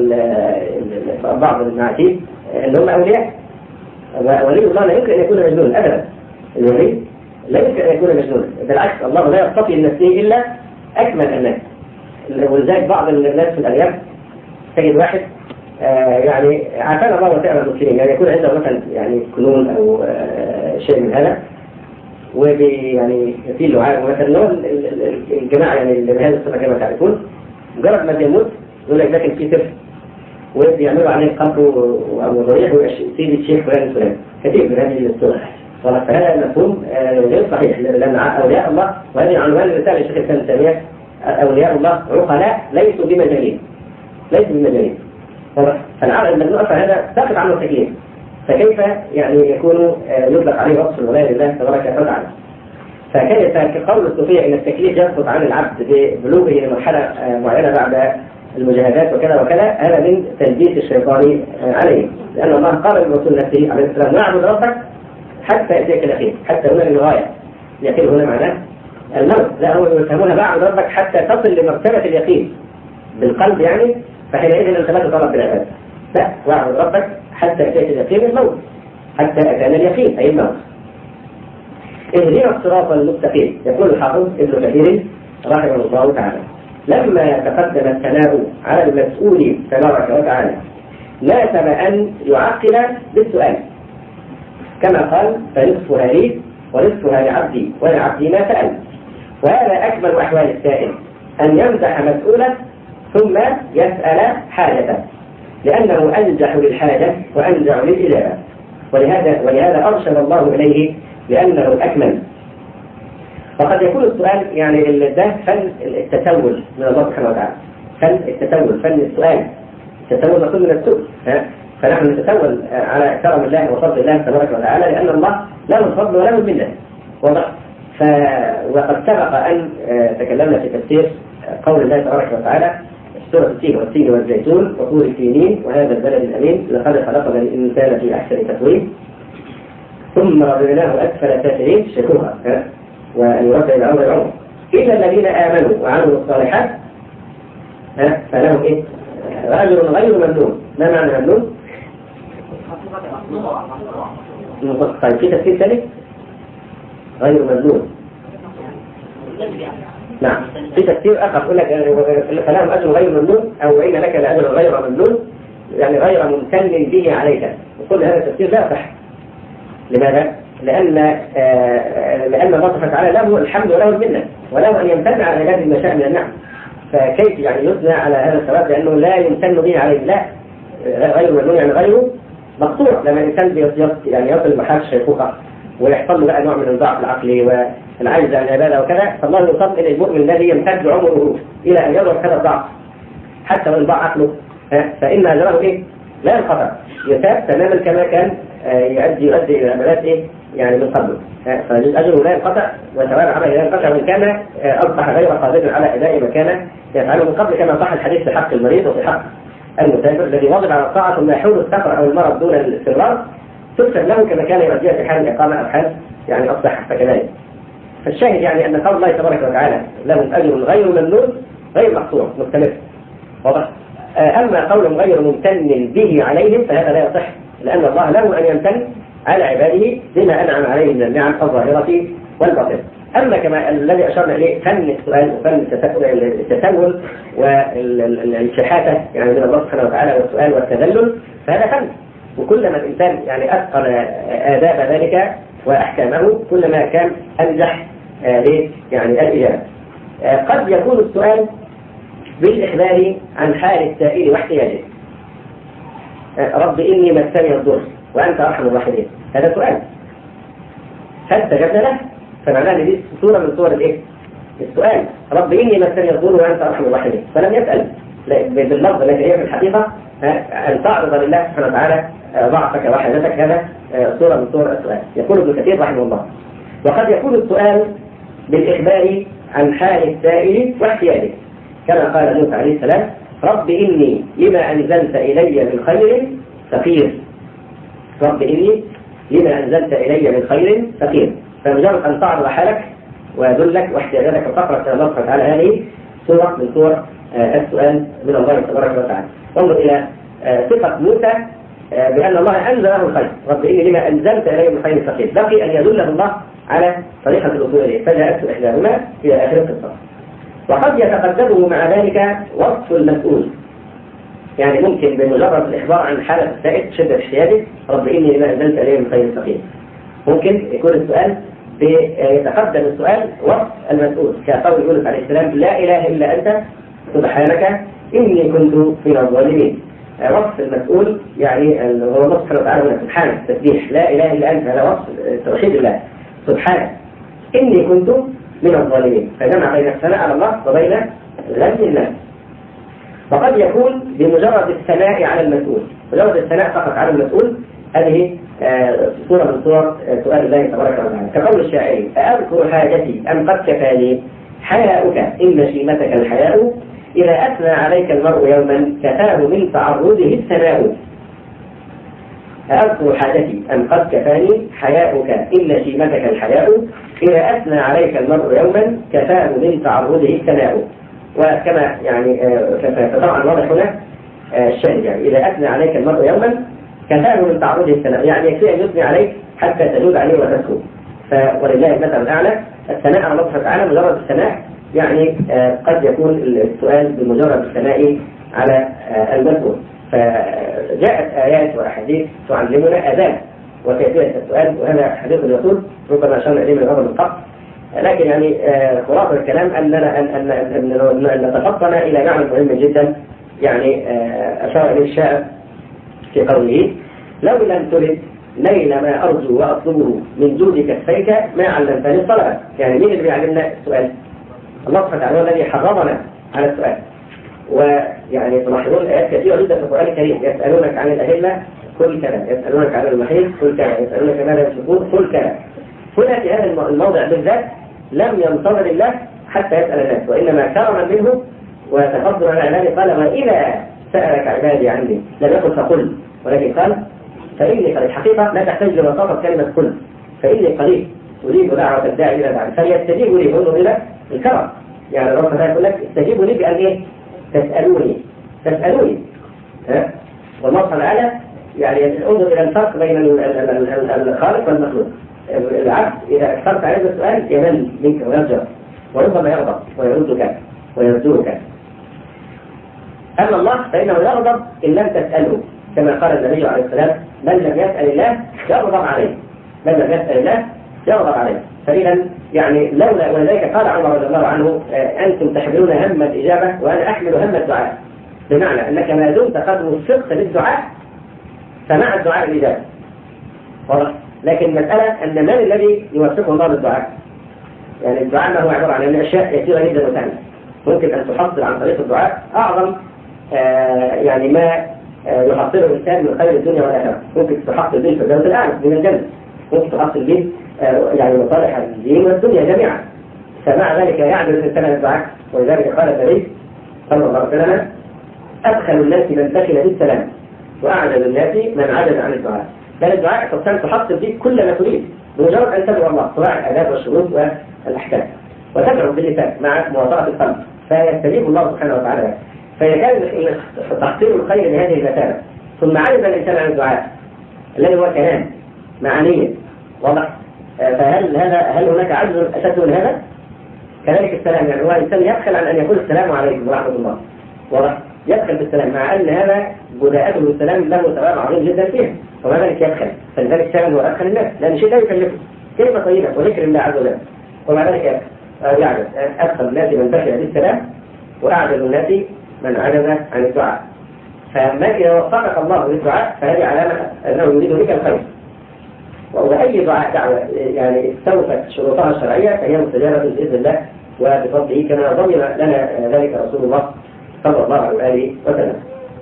بعض المعاتيب اللي هم أولياء. ولي الله لا يمكن أن يكون مجنون أبدا. الولي لا يمكن أن يكون مجنون، بالعكس الله لا يصطفي لنفسه إلا أكمل الناس. ولذلك بعض الناس في الأرياف تجد واحد يعني عافانا الله وسائر المسلمين، يعني يكون عنده مثلا يعني كنون أو شيء من هذا، ويعني في اللعاب مثلا اللي هو الجماعة يعني اللي بهذه الصفة كما تعرفون، مجرد ما بيموت يقول لك لكن في طفل ويعملوا عليه قبر وضريح وسيد الشيخ فلان فلان، كثير من هذه الصور. فهذا المفهوم غير صحيح، لأن أولياء الله، وهذه عنوان الرسالة الشيخ الإسلام تيمية، أولياء الله عقلاء ليسوا بمجانين، ليسوا بمجانين. فالعقل الممنوع فهذا ساقط عنه التكليف، فكيف يعني يكون يطلق عليه وصف الولاية لله تبارك وتعالى؟ فكيف كقول الصوفية إن التكليف يسقط عن العبد ببلوغه لمرحلة معينة بعد المجاهدات وكذا وكذا، هذا من تلبيس الشيطان عليه، لأن الله قال للرسول نفسه عليه السلام: واعبد ربك حتى يأتيك اليقين. حتى هنا للغاية، اليقين هنا معناه الموت، لا هو يفهمونها واعبد ربك حتى تصل لمرتبة اليقين بالقلب يعني، فحينئذ أنت لا تطالب بالعبادة. لا، واعبد ربك حتى يأتيك اليقين الموت، حتى أتانا اليقين أي الموت. اهدنا الصراط المستقيم. يقول الحافظ ابن كثير رحمه الله تعالى: لما تقدم الثناء على المسؤول تبارك وتعالى ناسب أن يعقل بالسؤال، كما قال: فنصفها لي ونصفها لعبدي ولعبدي ما سأل. وهذا أكمل أحوال السائل، أن يمدح مسؤولا ثم يسأل حاجته، لأنه أنجح للحاجة وأنجح للإجابة. ولهذا أرشد الله إليه لأنه أكمل. وقد يكون السؤال يعني ده فن التسول من الله سبحانه وتعالى، فن التسول، فن السؤال. التسول مقصود من السؤال، فنحن نتسول على كرم الله وفضل الله تبارك وتعالى، لأن الله له الفضل وله المنة. وقد سبق أن تكلمنا في تفسير قول الله تبارك وتعالى: سورة التين والتين والزيتون وطور السينين وهذا البلد الأمين لقد خلقنا الإنسان في أحسن تقويم ثم رددناه أسفل سافلين. شكوها وأن يرد إلى أمر العمر إلا الذين آمنوا وعملوا الصالحات فلهم إيه؟ أجر غير ممنون. ما معنى ممنون؟ طيب في تفسير ثالث غير ممنون. نعم، في تفسير آخر يقول لك فلهم أجر غير ممنون، أو إن لك لأجر غير ممنون، يعني غير ممتن به عليك. وكل هذا التفسير لا يصح. لماذا؟ لأن الله سبحانه وتعالى له الحمد وله المنة، وله أن يمتن على عباده ما شاء من النعم. فكيف يعني يثنى على هذا الثواب لأنه لا يمتن به عليه؟ لا، غير ممنون يعني غيره مقطوع. لما الإنسان يعني يصل لمرحلة الشيخوخة ويحصل له بقى نوع من الضعف العقلي والعجز عن العبادة وكذا، فالله يصاب إلى المؤمن الذي يمتد عمره إلى أن يضرب هذا الضعف حتى وإن ضاع عقله، فإن أجره إيه؟ لا ينقطع، يثاب تماما كما كان يؤدي إلى العملات إيه؟ يعني من قبله. فأجره لا ينقطع وثواب عمله لا ينقطع، وإن كان أصبح غير قادر على أداء ما كان يفعله من قبل، كما صح الحديث في حق المريض وفي حق المسافر الذي واظب على الطاعة ثم يحول السفر أو المرض دون الاستمرار تكتب له كما كان يؤديها في حال الإقامة أو حال يعني أصبح فكذلك. فالشاهد يعني أن قول الله تبارك وتعالى لهم أجر غير ممنون غير مقطوع مستمر، واضح. أما قول غير ممتن به عليهم فهذا لا يصح، لأن الله له أن يمتن على عباده بما أنعم عليه من النعم الظاهرة والباطنة. أما كما الذي أشرنا إليه فن السؤال وفن التسول والانشحاتة يعني من الله سبحانه وتعالى والسؤال والتذلل، فهذا فن. وكلما الإنسان يعني أتقن آداب ذلك وأحكامه كلما كان أنجح يعني الإجابة. قد يكون السؤال بالإخبار عن حال السائل واحتياجه. رب إني مسني الضر وأنت أرحم الراحمين، هذا سؤال فاستجبنا له، فمعناه دي صورة من صور الإيه؟ السؤال. رب إني مسني الضر وأنت أرحم الراحمين، فلم يسأل باللفظ التي هي في الحقيقة أن تعرض لله سبحانه وتعالى ضعفك وحاجتك، هذا صورة من صور السؤال. يقول ابن كثير رحمه الله: وقد يكون السؤال بالإخبار عن حال السائل واحتياجه، كما قال موسى عليه السلام: رب إني لما أنزلت إلي من خير فقير. رب إني لما أنزلت إلي من خير فقير. فمجرد أن تعرض حالك ويدلك واحتياجاتك فقرة الله سبحانه وتعالى هذه سورة من سور السؤال من الله تبارك وتعالى. انظر إلى ثقة موسى بأن الله أنزل له الخير، رب إني لما أنزلت إلي من خير فقير. بقي أن يدله الله على طريقة الوصول إليه، فجاءته إحداهما إلى آخر القصة. وقد يتقدمه مع ذلك وصف المسؤول، يعني ممكن بمجرد الإخبار عن حالة السائل شدة احتياجه رب إني لما أنزلت إلي من خير فقير، ممكن يكون السؤال يتقدم السؤال وصف المسؤول، كقول يونس عليه السلام لا إله إلا أنت سبحانك إني كنت من الظالمين. وصف المسؤول يعني هو الله سبحانه وتعالى سبحانه التسبيح، لا إله إلا أنت، هذا وصف توحيد الله سبحانه إني كنت من الظالمين، فجمع بين الثناء على الله وبين ذم الله. وقد يكون بمجرد الثناء على المسؤول، مجرد الثناء فقط على المسؤول، هذه صورة من صور سؤال الله تبارك وتعالى، كقول الشاعر أذكر حاجتي أم قد كفاني حياؤك إن شيمتك الحياء إذا أثنى عليك المرء يوما كفاه من تعرضه الثناء. أذكر حاجتي أم قد كفاني حياؤك إن شيمتك الحياء إذا أثنى عليك المرء يوما كفاه من تعرضه الثناء. وكما يعني فطبعا واضح هنا الشاهد، يعني إذا أثنى عليك المرء يوما كفاه من تعرضه الثناء، يعني يكفي أن يثني عليك حتى تجود عليه وتسكت. ولله المثل الأعلى، الثناء على الله سبحانه وتعالى مجرد الثناء، يعني قد يكون السؤال بمجرد الثناء على المسؤول. فجاءت آيات وأحاديث تعلمنا آداب وكيفية السؤال، وهذا حديث الرسول ربما أشرنا إليه من قبل القبل، لكن يعني خلاصة الكلام أن نتفطن إلى معنى مهم جدا، يعني أشار إليه الشاعر في قوله لو لم ترد نيل ما أرجو وأطلبه من جود كفيك ما علمتني الطلبة. يعني مين اللي بيعلمنا السؤال؟ الله سبحانه وتعالى الذي حرمنا على السؤال. ويعني تلاحظون آيات كثيرة جدا في القرآن الكريم، يسألونك عن الأهلة قل كذا، يسألونك عن المحيط قل كذا، يسألونك ماذا ينفقون قل كذا. هنا في هذا الموضع بالذات لم ينتظر الله حتى يسأل الناس، وإنما كرما منه وتفضل على عباده قال وإذا سألك عبادي عني لم يقل فقل، ولكن قال فإني قريب. الحقيقة لا تحتاج لوصافة كلمة قل، فإني قريب أجيب دعوة الداعي إلى دعوة، فليستجيبوا لي. انظر إلى الكرم، يعني الله تعالى يقول لك استجيبوا لي بأن إيه؟ تسألوني. والله سبحانه وتعالى يعني انظر إلى الفرق بين الخالق والمخلوق. العبد إذا أكثرت عليه السؤال يمل منك ويرجع وربما يغضب ويردك ويرجوك. أما الله فإنه يغضب إن لم تسأله، كما قال النبي عليه السلام من لم يسأل الله يغضب عليه، من لم يسأل الله يغضب عليه. فإذا يعني لولا، ولذلك قال عمر رضي الله عنه أنتم تحملون هم الإجابة وأنا أحمل هم الدعاء، بمعنى أنك ما دمت قدم الصدق للدعاء فمع الدعاء الإجابة. لكن المسألة أن من الذي يوفقه الله للدعاء؟ يعني الدعاء ما هو عبارة عن أشياء كثيرة جدا وسهلة، ممكن أن تحصل عن طريق الدعاء أعظم يعني ما يحصله الإنسان من خير الدنيا والآخرة. ممكن تحصل به في الجنة الأعلى من الجنة، ممكن تحصل به يعني مصالح الدين والدنيا جميعا. فمع ذلك يعجز الإنسان عن الدعاء، ولذلك قال النبي صلى الله عليه وسلم أدخل الناس من دخل بالسلام وأعجز الناس من عجز عن الدعاء. بل الدعاء تستطيع تحصل به كل ما تريد بمجرد أن تدعو الله، سواء الآداب والشروط والأحكام، وتدعو باللسان مع مواطنة القلب فيستجيب الله سبحانه وتعالى لك. فإذا كان تحصيل الخير بهذه المثابة ثم عجز الإنسان عن الدعاء الذي هو كلام معنية واضح، فهل هناك عجز أشد من هذا؟ كذلك السلام، يعني هو الإنسان يبخل عن أن يقول السلام عليكم ورحمة الله، واضح، يبخل بالسلام مع أن هذا بداءته بالسلام له ثواب عظيم جدا فيه، ومع ذلك يبخل. فلذلك كان هو أدخل الناس، لأن شيء لا يكلفه، كلمة طيبة وذكر الله عز وجل، ومع ذلك يعجز. أدخل الناس من بخل بالسلام وأعجز الناس من عجز عن الدعاء. فما إذا وفقك الله للدعاء فهذه علامة أنه يريد بك الخير. وأي دعوة يعني استوفت شروطها الشرعية فهي مستجابة بإذن الله وبفضله، كما ضمن لنا ذلك رسول الله صلى الله عليه وسلم.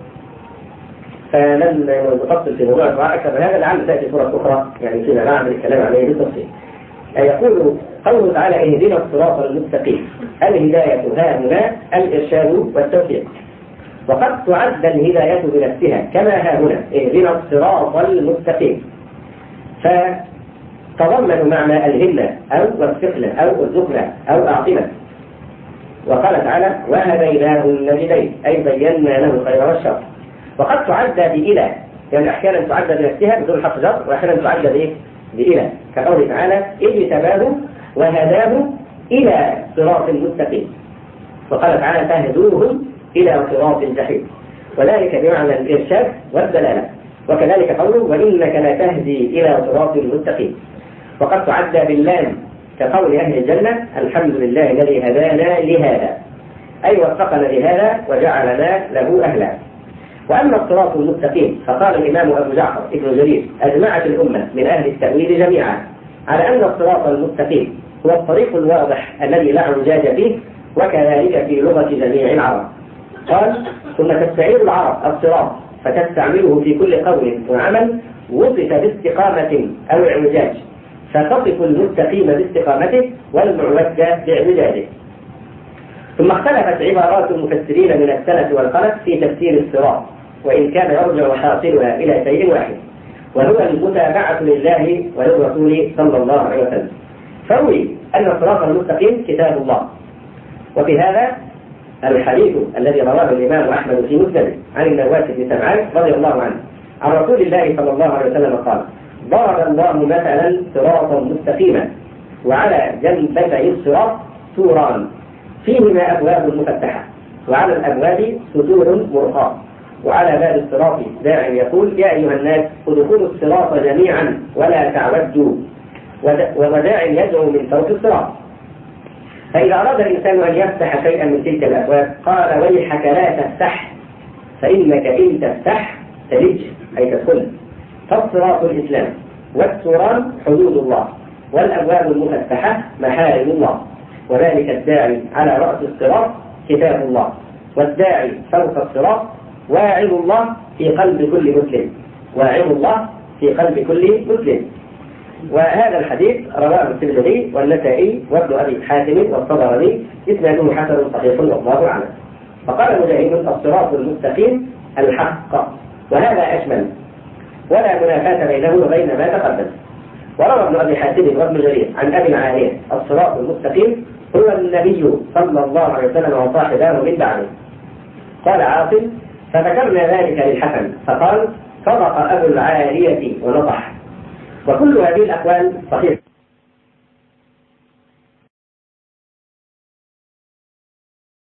فلن نفصل في موضوع الدعاء أكثر من هذا، لعل تأتي صورة أخرى يعني فيما نعمل الكلام عليه بالتفصيل. يقول قوله تعالى اهدنا الصراط المستقيم، الهداية ها هنا الإرشاد والتوفيق، وقد تعد الهداية بنفسها كما ها هنا اهدنا الصراط المستقيم. فتضمنوا معنى الهمة أو وفقنا أو ارزقنا أو أعطنا. وقال تعالى وهديناه النجدين أي بينا له الخير والشر. وقد تعدى بإلى، يعني أحيانا تعدى بنفسها بدون حرف جر، وأحيانا تعدى بإلى كقوله تعالى اجتباه وهداه إلى صراط مستقيم. وقال تعالى فاهدوهم إلى صراط جحيم، وذلك بمعنى الإرشاد والدلالة. وكذلك قوله وإنك لتهدي إلى صراط مستقيم. وقد تعدى باللام كقول أهل الجنة الحمد لله الذي هدانا لهذا، أي وفقنا لهذا وجعلنا له أهلا. وأما الصراط المستقيم فقال الإمام أبو جعفر ابن جرير أجمعت الأمة من أهل التأويل جميعا على أن الصراط المستقيم هو الطريق الواضح الذي لا اعوجاج فيه، وكذلك في لغة جميع العرب. قال ثم تستعير العرب الصراط فتستعمله في كل قول وعمل وصف باستقامة أو اعوجاج، فتصف المستقيم باستقامته والمعوج باعوجاجه. ثم اختلفت عبارات المفسرين من السلف والخلف في تفسير الصراط، وإن كان يرجع حاصلها إلى شيء واحد، وهو المتابعة لله وللرسول صلى الله عليه وسلم. فروي أن الصراط المستقيم كتاب الله. وفي هذا الحديث الذي رواه الإمام أحمد في مسنده عن النواس بن سمعان رضي الله عنه عن رسول الله صلى الله عليه وسلم قال ضرب الله مثلا صراطا مستقيما وعلى جنبتي الصراط سوران فيهما أبواب مفتحة، وعلى الأبواب سدور مرخاة، وعلى باب الصراط داع يقول يا أيها الناس ادخلوا الصراط جميعا ولا تعوجوا، وداع يدعو من فوق الصراط. فإذا أراد الإنسان أن يفتح شيئا من تلك الأبواب قال ويحك لا تفتح، فإنك إن تفتح تلج أي تدخل. فالصراط الإسلام، والسوران حدود الله، والأبواب المفتحة محارم الله، وذلك الداعي على رأس الصراط كتاب الله، والداعي فوق الصراط واعظ الله في قلب كل مسلم، واعظ الله في قلب كل مسلم. وهذا الحديث رواه الترمذي والنسائي وابن أبي حاتم والطبراني إسناده حسن صحيح والله أعلم. فقال مجاهد الصراط المستقيم الحق، وهذا أشمل ولا منافاة بينه وبين ما تقدم. وروى ابن أبي حاتم وابن جرير عن أبي العالية الصراط المستقيم هو النبي صلى الله عليه وسلم وصاحبه من بعده. قال عاصم فذكرنا ذلك للحسن فقال صدق أبو العالية ونصح. وكل هذه الأقوال صحيحة